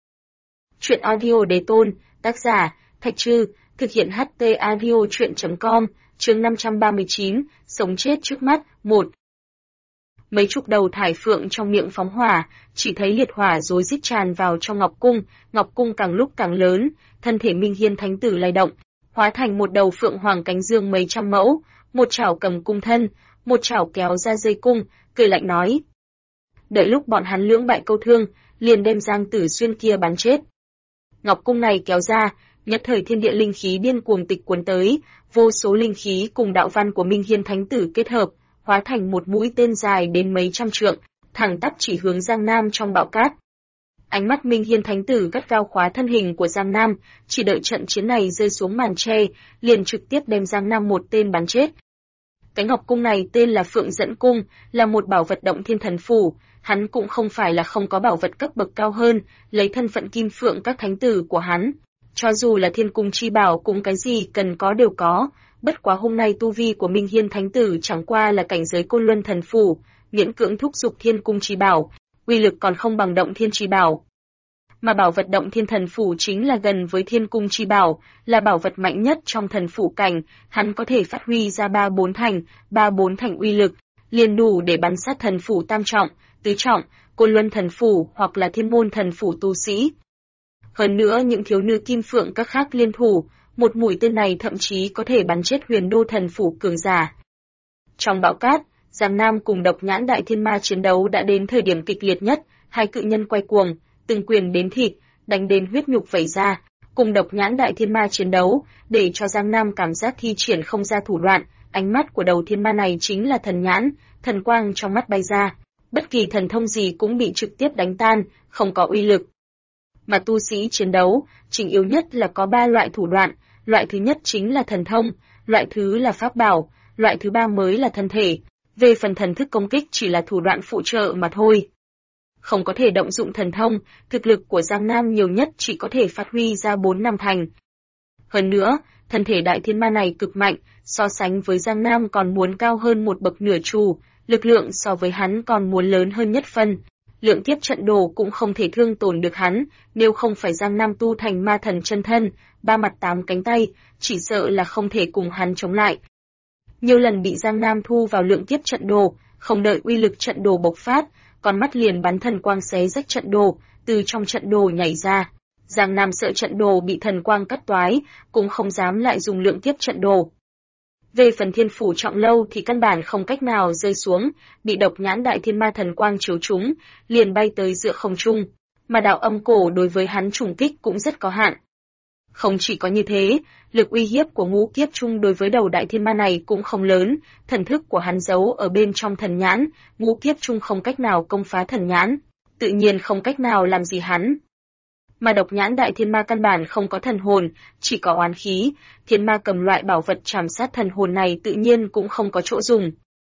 [SPEAKER 1] Chuyện audio đề tôn, tác giả, Thạch Trư, thực hiện HT audio chuyện.com, chương 539, sống chết trước mắt, 1. mấy chục đầu thải phượng trong miệng phóng hỏa, chỉ thấy liệt hỏa rối rít tràn vào trong Ngọc Cung càng lúc càng lớn, thân thể Minh Hiên Thánh Tử lay động, hóa thành một đầu phượng hoàng cánh dương mấy trăm mẫu, một chảo cầm cung thân, một chảo kéo ra dây cung, cười lạnh nói: đợi lúc bọn hắn lưỡng bại câu thương, liền đem Giang Tử Xuyên kia bắn chết. Ngọc Cung này kéo ra, nhất thời thiên địa linh khí điên cuồng tịch cuốn tới, vô số linh khí cùng đạo văn của Minh Hiên Thánh Tử kết hợp, hóa thành một mũi tên dài đến mấy trăm trượng, thẳng tắp chỉ hướng Giang Nam trong bão cát. Ánh mắt Minh Hiên Thánh Tử gắt gao khóa thân hình của Giang Nam, chỉ đợi trận chiến này rơi xuống màn tre, liền trực tiếp đem Giang Nam một tên bắn chết. Cái Ngọc Cung này tên là Phượng Dẫn Cung, là một bảo vật động thiên thần phủ, hắn cũng không phải là không có bảo vật cấp bậc cao hơn, lấy thân phận Kim Phượng các thánh tử của hắn, cho dù là thiên cung chi bảo cũng cái gì cần có đều có, bất quá hôm nay tu vi của Minh Hiên Thánh Tử chẳng qua là cảnh giới Côn Luân thần phủ, miễn cưỡng thúc giục thiên cung chi bảo, uy lực còn không bằng động thiên chi bảo. Mà bảo vật động thiên thần phủ chính là gần với thiên cung chi bảo, là bảo vật mạnh nhất trong thần phủ cảnh, hắn có thể phát huy ra ba bốn thành uy lực, liền đủ để bắn sát thần phủ tam trọng, tứ trọng, Côn Luân thần phủ hoặc là Thiên Môn thần phủ tu sĩ. Hơn nữa những thiếu nữ Kim Phượng các khác liên thủ, một mũi tên này thậm chí có thể bắn chết Huyền Đô thần phủ cường giả. Trong bão cát, Giang Nam cùng Độc Nhãn Đại Thiên Ma chiến đấu đã đến thời điểm kịch liệt nhất, hai cự nhân quay cuồng, từng quyền đến thịt, đánh đến huyết nhục vẩy ra, cùng Độc Nhãn Đại Thiên Ma chiến đấu, để cho Giang Nam cảm giác thi triển không ra thủ đoạn, ánh mắt của đầu thiên ma này chính là thần nhãn, thần quang trong mắt bay ra, bất kỳ thần thông gì cũng bị trực tiếp đánh tan, không có uy lực. Mà tu sĩ chiến đấu, chính yếu nhất là có ba loại thủ đoạn, loại thứ nhất chính là thần thông, loại thứ là pháp bảo, loại thứ ba mới là thân thể. Về phần thần thức công kích chỉ là thủ đoạn phụ trợ mà thôi. Không có thể động dụng thần thông, thực lực của Giang Nam nhiều nhất chỉ có thể phát huy ra 4-5 thành. Hơn nữa, thân thể đại thiên ma này cực mạnh, so sánh với Giang Nam còn muốn cao hơn một bậc nửa trù, lực lượng so với hắn còn muốn lớn hơn nhất phân. Lượng kiếp trận đồ cũng không thể thương tổn được hắn, nếu không phải Giang Nam tu thành ma thần chân thân, ba mặt tám cánh tay, chỉ sợ là không thể cùng hắn chống lại. Nhiều lần bị Giang Nam thu vào lượng kiếp trận đồ, không đợi uy lực trận đồ bộc phát, con mắt liền bắn thần quang xé rách trận đồ, từ trong trận đồ nhảy ra. Giang Nam sợ trận đồ bị thần quang cắt toái, cũng không dám lại dùng lượng kiếp trận đồ. Về phần Thiên Phủ Trọng Lâu thì căn bản không cách nào rơi xuống, bị Độc Nhãn Đại Thiên Ma thần quang chiếu trúng, liền bay tới giữa không trung, mà đạo âm cổ đối với hắn trùng kích cũng rất có hạn. Không chỉ có như thế, lực uy hiếp của ngũ kiếp trung đối với đầu đại thiên ma này cũng không lớn, thần thức của hắn giấu ở bên trong thần nhãn, ngũ kiếp trung không cách nào công phá thần nhãn, tự nhiên không cách nào làm gì hắn. Mà Độc Nhãn Đại Thiên Ma căn bản không có thần hồn, chỉ có oán khí, thiên ma cầm loại bảo vật trảm sát thần hồn này tự nhiên cũng không có chỗ dùng.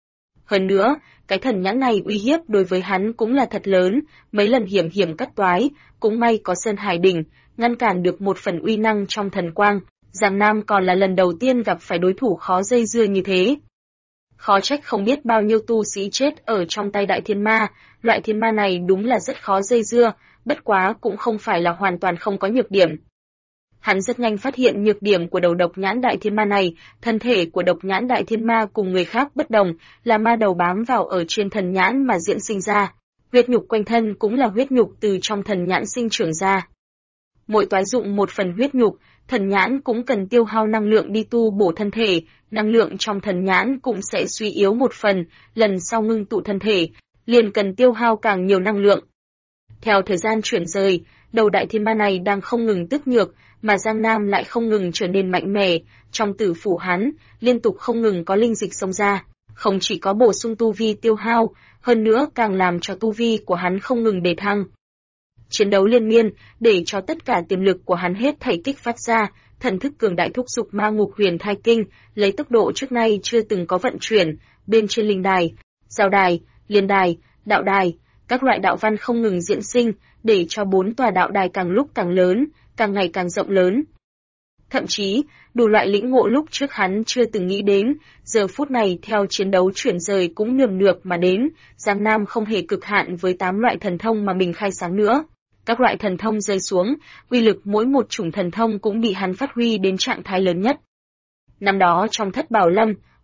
[SPEAKER 1] Hơn nữa, cái thần nhãn này uy hiếp đối với hắn cũng là thật lớn, mấy lần hiểm cắt toái, cũng may có Sơn Hải Đỉnh, ngăn cản được một phần uy năng trong thần quang, Giang Nam còn là lần đầu tiên gặp phải đối thủ khó dây dưa như thế. Khó trách không biết bao nhiêu tu sĩ chết ở trong tay đại thiên ma, loại thiên ma này đúng là rất khó dây dưa, bất quá cũng không phải là hoàn toàn không có nhược điểm. Hắn rất nhanh phát hiện nhược điểm của đầu Độc Nhãn Đại Thiên Ma này, thân thể của Độc Nhãn Đại Thiên Ma cùng người khác bất đồng, là ma đầu bám vào ở trên thần nhãn mà diễn sinh ra. Huyết nhục quanh thân cũng là huyết nhục từ trong thần nhãn sinh trưởng ra. Mỗi toái dụng một phần huyết nhục, thần nhãn cũng cần tiêu hao năng lượng đi tu bổ thân thể, năng lượng trong thần nhãn cũng sẽ suy yếu một phần, lần sau ngưng tụ thân thể, liền cần tiêu hao càng nhiều năng lượng. Theo thời gian chuyển rời, đầu đại thiên ma này đang không ngừng tức nhược, mà Giang Nam lại không ngừng trở nên mạnh mẽ, trong tử phủ hắn, liên tục không ngừng có linh dịch xông ra, không chỉ có bổ sung tu vi tiêu hao, hơn nữa càng làm cho tu vi của hắn không ngừng đề thăng. Chiến đấu liên miên, để cho tất cả tiềm lực của hắn hết thảy kích phát ra, thần thức cường đại thúc giục ma ngục huyền thai kinh, lấy tốc độ trước nay chưa từng có vận chuyển, bên trên linh đài, giao đài, liên đài, đạo đài, các loại đạo văn không ngừng diễn sinh, để cho 4 tòa đạo đài càng lúc càng lớn, càng ngày càng rộng lớn. Thậm chí, đủ loại lĩnh ngộ lúc trước hắn chưa từng nghĩ đến, giờ phút này theo chiến đấu chuyển rời cũng nườm nượp mà đến, Giang Nam không hề cực hạn với 8 loại thần thông mà mình khai sáng nữa. Các loại thần thông rơi xuống, uy lực mỗi một chủng thần thông cũng bị hắn phát huy đến trạng thái lớn nhất. Năm đó trong Thất Bảo Lâm,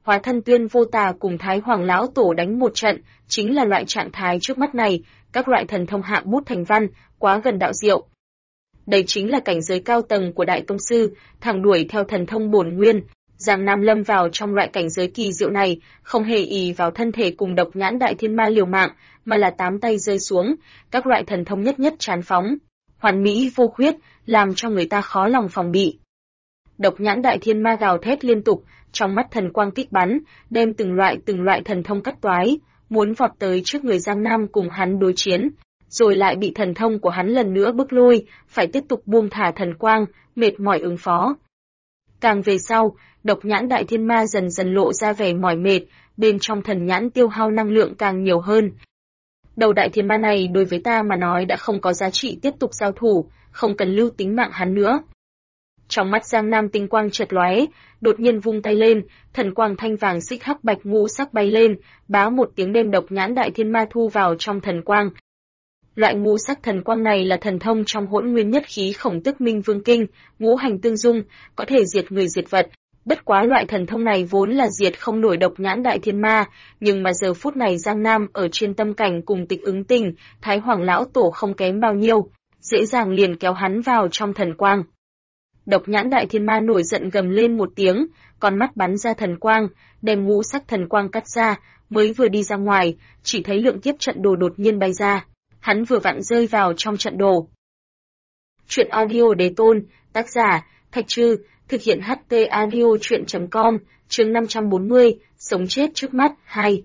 [SPEAKER 1] hóa thân Tuyên Vô Tà cùng Thái Hoàng lão tổ đánh một trận, chính là loại trạng thái trước mắt này, các loại thần thông hạ bút thành văn, quá gần đạo diệu. Đây chính là cảnh giới cao tầng của đại tông sư, thẳng đuổi theo thần thông bổn nguyên. Giang Nam lâm vào trong loại cảnh giới kỳ diệu này, không hề ỷ vào thân thể cùng Độc Nhãn Đại Thiên Ma liều mạng, mà là tám tay rơi xuống, các loại thần thông nhất nhất tràn phóng, hoàn mỹ vô khuyết, làm cho người ta khó lòng phòng bị. Độc Nhãn Đại Thiên Ma gào thét liên tục, trong mắt thần quang kích bắn, đem từng loại thần thông cắt toái, muốn vọt tới trước người Giang Nam cùng hắn đối chiến, rồi lại bị thần thông của hắn lần nữa bức lui, phải tiếp tục buông thả thần quang, mệt mỏi ứng phó. Càng về sau, Độc Nhãn Đại Thiên Ma dần dần lộ ra vẻ mỏi mệt, bên trong thần nhãn tiêu hao năng lượng càng nhiều hơn. Đầu đại thiên ma này đối với ta mà nói đã không có giá trị tiếp tục giao thủ, không cần lưu tính mạng hắn nữa. Trong mắt Giang Nam tinh quang chợt lóe, đột nhiên vung tay lên, thần quang thanh vàng xích hắc bạch ngũ sắc bay lên, bá một tiếng đem Độc Nhãn Đại Thiên Ma thu vào trong thần quang. Loại ngũ sắc thần quang này là thần thông trong Hỗn Nguyên Nhất Khí Khổng Tức Minh Vương Kinh, ngũ hành tương dung, có thể diệt người diệt vật. Bất quá loại thần thông này vốn là diệt không nổi Độc Nhãn Đại Thiên Ma, nhưng mà giờ phút này Giang Nam ở trên tâm cảnh cùng Tịch Ứng Tình, Thái Hoàng lão tổ không kém bao nhiêu, dễ dàng liền kéo hắn vào trong thần quang. Độc Nhãn Đại Thiên Ma nổi giận gầm lên một tiếng, con mắt bắn ra thần quang, đem ngũ sắc thần quang cắt ra, mới vừa đi ra ngoài, chỉ thấy lượng kiếp trận đồ đột nhiên bay ra, hắn vừa vặn rơi vào trong trận đồ. Truyện audio Đế Tôn, tác giả Thạch Trư, thực hiện HT audio truyện.com, chương 540, sống chết trước mắt, 2.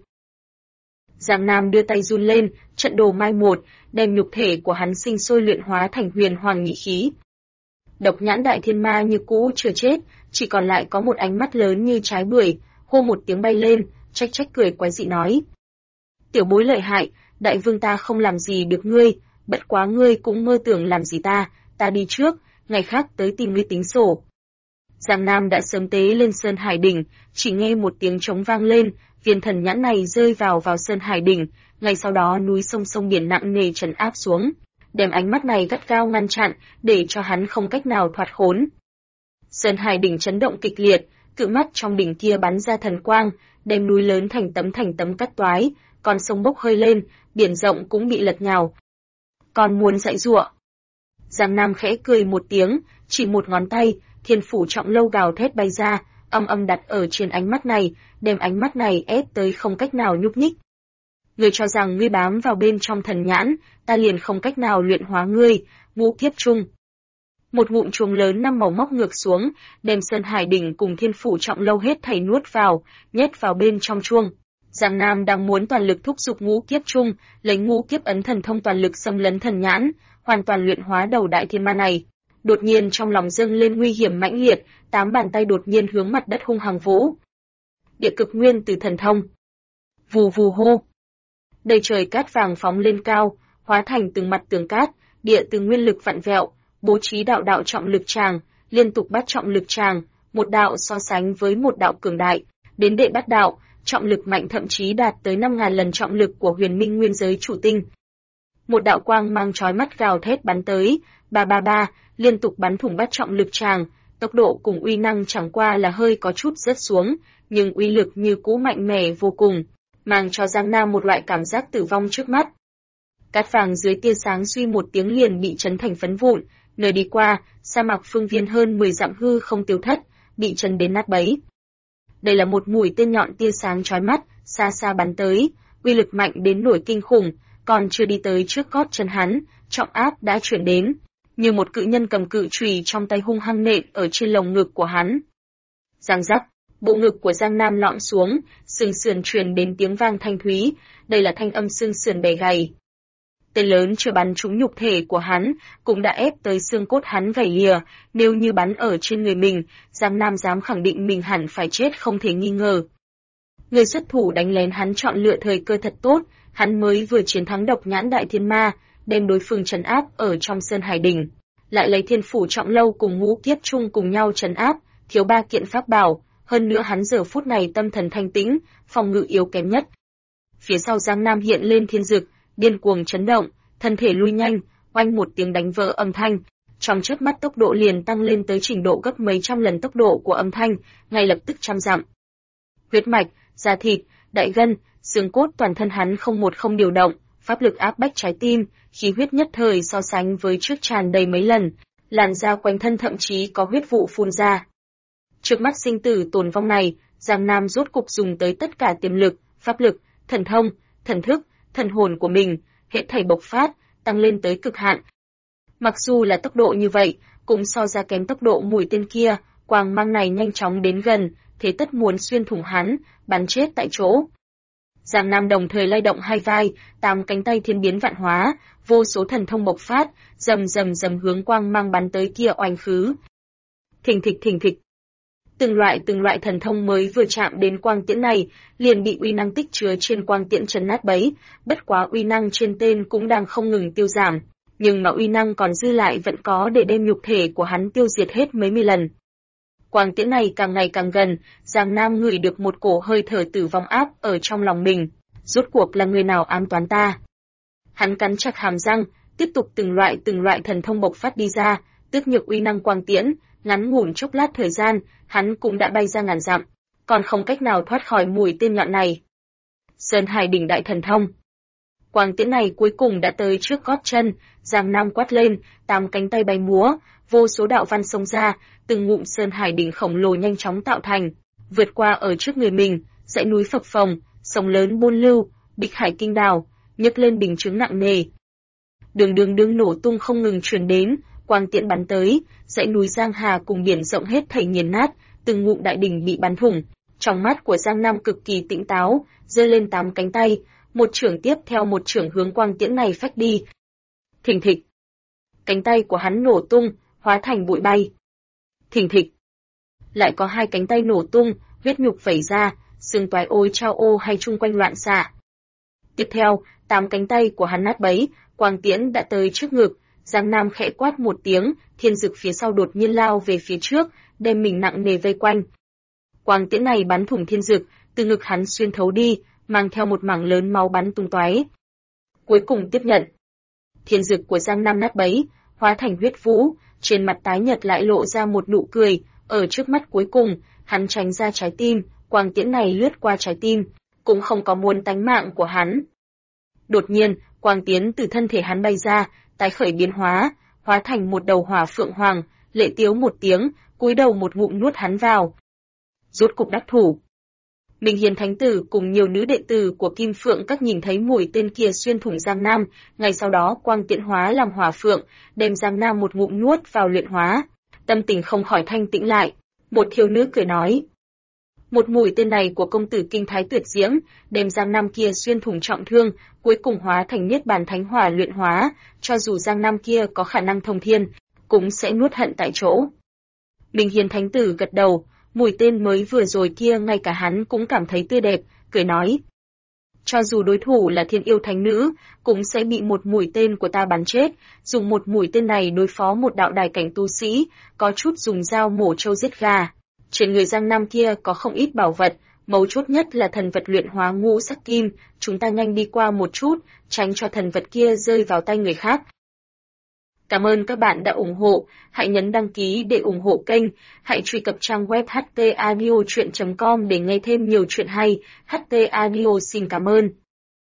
[SPEAKER 1] Giang Nam đưa tay run lên, trận đồ mai một, đem nhục thể của hắn sinh sôi luyện hóa thành huyền hoàng nhị khí. Độc Nhãn Đại Thiên Ma như cũ chưa chết, chỉ còn lại có một ánh mắt lớn như trái bưởi, hô một tiếng bay lên, trách trách cười quái dị nói. Tiểu bối lợi hại, đại vương ta không làm gì được ngươi, bất quá ngươi cũng mơ tưởng làm gì ta đi trước, ngày khác tới tìm ngươi tính sổ. Giang Nam đã sớm tế lên Sơn Hải Đỉnh, chỉ nghe một tiếng trống vang lên, viên thần nhãn này rơi vào Sơn Hải Đỉnh, ngay sau đó núi sông biển nặng nề trấn áp xuống, đem ánh mắt này gắt gao ngăn chặn, để cho hắn không cách nào thoát khốn. Sơn Hải Đỉnh chấn động kịch liệt, cự mắt trong đỉnh kia bắn ra thần quang, đem núi lớn thành tấm cắt toái, con sông bốc hơi lên, biển rộng cũng bị lật nhào. Còn muốn dãy giụa. Giang Nam khẽ cười một tiếng, chỉ một ngón tay, Thiên Phủ Trọng Lâu gào thét bay ra, âm âm đặt ở trên ánh mắt này, đem ánh mắt này ép tới không cách nào nhúc nhích. Ngươi cho rằng ngươi bám vào bên trong thần nhãn, ta liền không cách nào luyện hóa ngươi, ngũ kiếp chung. Một ngụm chuông lớn năm màu móc ngược xuống, đem Sơn Hải Đỉnh cùng Thiên Phủ Trọng Lâu hết thảy nuốt vào, nhét vào bên trong chuông. Giang Nam đang muốn toàn lực thúc giục ngũ kiếp chung, lấy ngũ kiếp ấn thần thông toàn lực xâm lấn thần nhãn, hoàn toàn luyện hóa đầu đại thiên ma này. Đột nhiên trong lòng dâng lên nguy hiểm mãnh liệt, 8 bàn tay đột nhiên hướng mặt đất hung hăng vỗ. Địa cực nguyên từ thần thông. Vù vù hô. Đầy trời cát vàng phóng lên cao, hóa thành từng mặt tường cát, địa từ nguyên lực vặn vẹo, bố trí đạo trọng lực tràng, liên tục bắt trọng lực tràng, một đạo so sánh với một đạo cường đại, đến đệ bát đạo, trọng lực mạnh thậm chí đạt tới 5.000 lần trọng lực của huyền minh nguyên giới chủ tinh. Một đạo quang mang chói mắt gào thét bắn tới, ba, liên tục bắn thủng bát trọng lực tràng, tốc độ cùng uy năng chẳng qua là hơi có chút rớt xuống, nhưng uy lực như cũ mạnh mẽ vô cùng, mang cho Giang Nam một loại cảm giác tử vong trước mắt. Cát vàng dưới tia sáng suy một tiếng liền bị chấn thành phấn vụn, nơi đi qua, sa mạc phương viên hơn 10 dặm hư không tiêu thất, bị chấn đến nát bấy. Đây là một mũi tên nhọn tia sáng chói mắt, xa xa bắn tới, uy lực mạnh đến nổi kinh khủng, còn chưa đi tới trước gót chân hắn, trọng áp đã chuyển đến, như một cự nhân cầm cự chùy trong tay hung hăng nện ở trên lồng ngực của hắn. Giang rắc, bộ ngực của Giang Nam lõm xuống, xương sườn truyền đến tiếng vang thanh thúy, đây là thanh âm xương sườn bẻ gãy. Tên lớn chưa bắn trúng nhục thể của hắn, cũng đã ép tới xương cốt hắn vảy lìa, nếu như bắn ở trên người mình, Giang Nam dám khẳng định mình hẳn phải chết không thể nghi ngờ. Người xuất thủ đánh lén hắn chọn lựa thời cơ thật tốt, hắn mới vừa chiến thắng Độc Nhãn Đại Thiên Ma, đem đối phương trấn áp ở trong Sơn Hải Đỉnh, lại lấy Thiên Phủ Trọng Lâu cùng ngũ kiếp chung cùng nhau trấn áp, thiếu 3 kiện pháp bảo, hơn nữa hắn giờ phút này tâm thần thanh tĩnh, phòng ngự yếu kém nhất. Phía sau Giang Nam hiện lên thiên dực, điên cuồng chấn động, thân thể lui nhanh, oanh một tiếng đánh vỡ âm thanh, trong chớp mắt tốc độ liền tăng lên tới trình độ gấp mấy trăm lần tốc độ của âm thanh, ngay lập tức trăm dặm. huyết mạch, da thịt, đại gân, xương cốt toàn thân hắn không một không điều động, pháp lực áp bách trái tim, khí huyết nhất thời so sánh với trước tràn đầy mấy lần, làn da quanh thân thậm chí có huyết vụ phun ra. Trước mắt sinh tử tồn vong này, Giang Nam rốt cục dùng tới tất cả tiềm lực, pháp lực, thần thông, thần thức, thần hồn của mình, hết thảy bộc phát, tăng lên tới cực hạn. Mặc dù là tốc độ như vậy, cũng so ra kém tốc độ mũi tên kia, quang mang này nhanh chóng đến gần, thế tất muốn xuyên thủng hắn, bắn chết tại chỗ. Giang Nam đồng thời lay động hai vai, 8 cánh tay thiên biến vạn hóa, vô số thần thông bộc phát, rầm rầm rầm hướng quang mang bắn tới kia oanh khứ. Thình thịch. Từng loại thần thông mới vừa chạm đến quang tiễn này, liền bị uy năng tích chứa trên quang tiễn trấn nát bấy, bất quá uy năng trên tên cũng đang không ngừng tiêu giảm, nhưng mà uy năng còn dư lại vẫn có để đem nhục thể của hắn tiêu diệt hết mấy mươi lần. Quang tiễn này càng ngày càng gần, Giang Nam ngửi được một cổ hơi thở tử vong áp ở trong lòng mình, rốt cuộc là người nào ám toán ta. Hắn cắn chặt hàm răng, tiếp tục từng loại thần thông bộc phát đi ra, tước nhược uy năng quang tiễn, ngắn ngủn chốc lát thời gian, hắn cũng đã bay ra ngàn dặm, còn không cách nào thoát khỏi mũi tên nhọn này. Sơn Hải đỉnh đại thần thông. Quang tiễn này cuối cùng đã tới trước gót chân, Giang Nam quát lên, 8 cánh tay bay múa, vô số đạo văn xông ra, từng ngụm Sơn Hải đỉnh khổng lồ nhanh chóng tạo thành, vượt qua ở trước người mình, dãy núi phập phồng, sông lớn buôn lưu, bích hải kinh đào, nhấc lên bình chứng nặng nề. Đường nổ tung không ngừng truyền đến, quang tiễn bắn tới, dãy núi Giang Hà cùng biển rộng hết thảy nghiền nát, từng ngụm đại đỉnh bị bắn thủng. Trong mắt của Giang Nam cực kỳ tỉnh táo, giơ lên 8 cánh tay, một chưởng tiếp theo một chưởng hướng quang tiễn này phách đi. Thình thịch. Cánh tay của hắn nổ tung, hóa thành bụi bay. Thình thịch. Lại có 2 cánh tay nổ tung, huyết nhục vẩy ra, xương toái ôi trao ô hay chung quanh loạn xạ. Tiếp theo, 8 cánh tay của hắn nát bấy, quang tiễn đã tới trước ngực, Giang Nam khẽ quát một tiếng, thiên dực phía sau đột nhiên lao về phía trước, đem mình nặng nề vây quanh. Quang tiễn này bắn thủng thiên dực, từ ngực hắn xuyên thấu đi, mang theo một mảng lớn máu bắn tung tóe. Cuối cùng tiếp nhận. Thiên dực của Giang Nam nát bấy, hóa thành huyết vũ, trên mặt tái nhợt lại lộ ra một nụ cười, ở trước mắt cuối cùng, hắn tránh ra trái tim, quang tiễn này lướt qua trái tim, cũng không có muốn tánh mạng của hắn. Đột nhiên, quang tiễn từ thân thể hắn bay ra, tái khởi biến hóa, hóa thành một đầu hỏa phượng hoàng, lệ tiếu một tiếng, cúi đầu một ngụm nuốt hắn vào. Rốt cục đắc thủ. Minh Hiền Thánh Tử cùng nhiều nữ đệ tử của Kim Phượng Các nhìn thấy mũi tên kia xuyên thủng Giang Nam, ngay sau đó quang tiễn hóa làm hỏa phượng, đem Giang Nam một ngụm nuốt vào luyện hóa. Tâm tình không khỏi thanh tĩnh lại. Một thiếu nữ cười nói. Một mũi tên này của công tử kinh thái tuyệt diễm, đem Giang Nam kia xuyên thủng trọng thương, cuối cùng hóa thành niết bàn thánh hỏa luyện hóa, cho dù Giang Nam kia có khả năng thông thiên, cũng sẽ nuốt hận tại chỗ. Minh Hiền Thánh Tử gật đầu, mũi tên mới vừa rồi kia ngay cả hắn cũng cảm thấy tươi đẹp, cười nói. Cho dù đối thủ là thiên yêu thánh nữ, cũng sẽ bị một mũi tên của ta bắn chết, dùng một mũi tên này đối phó một đạo đài cảnh tu sĩ, có chút dùng dao mổ trâu giết gà. Trên người Giang Nam kia có không ít bảo vật, mấu chốt nhất là thần vật luyện hóa ngũ sắc kim, chúng ta nhanh đi qua một chút, tránh cho thần vật kia rơi vào tay người khác. Cảm ơn các bạn đã ủng hộ, hãy nhấn đăng ký để ủng hộ kênh, hãy truy cập trang web htaudio.com để nghe thêm nhiều chuyện hay, HT Audio xin cảm ơn.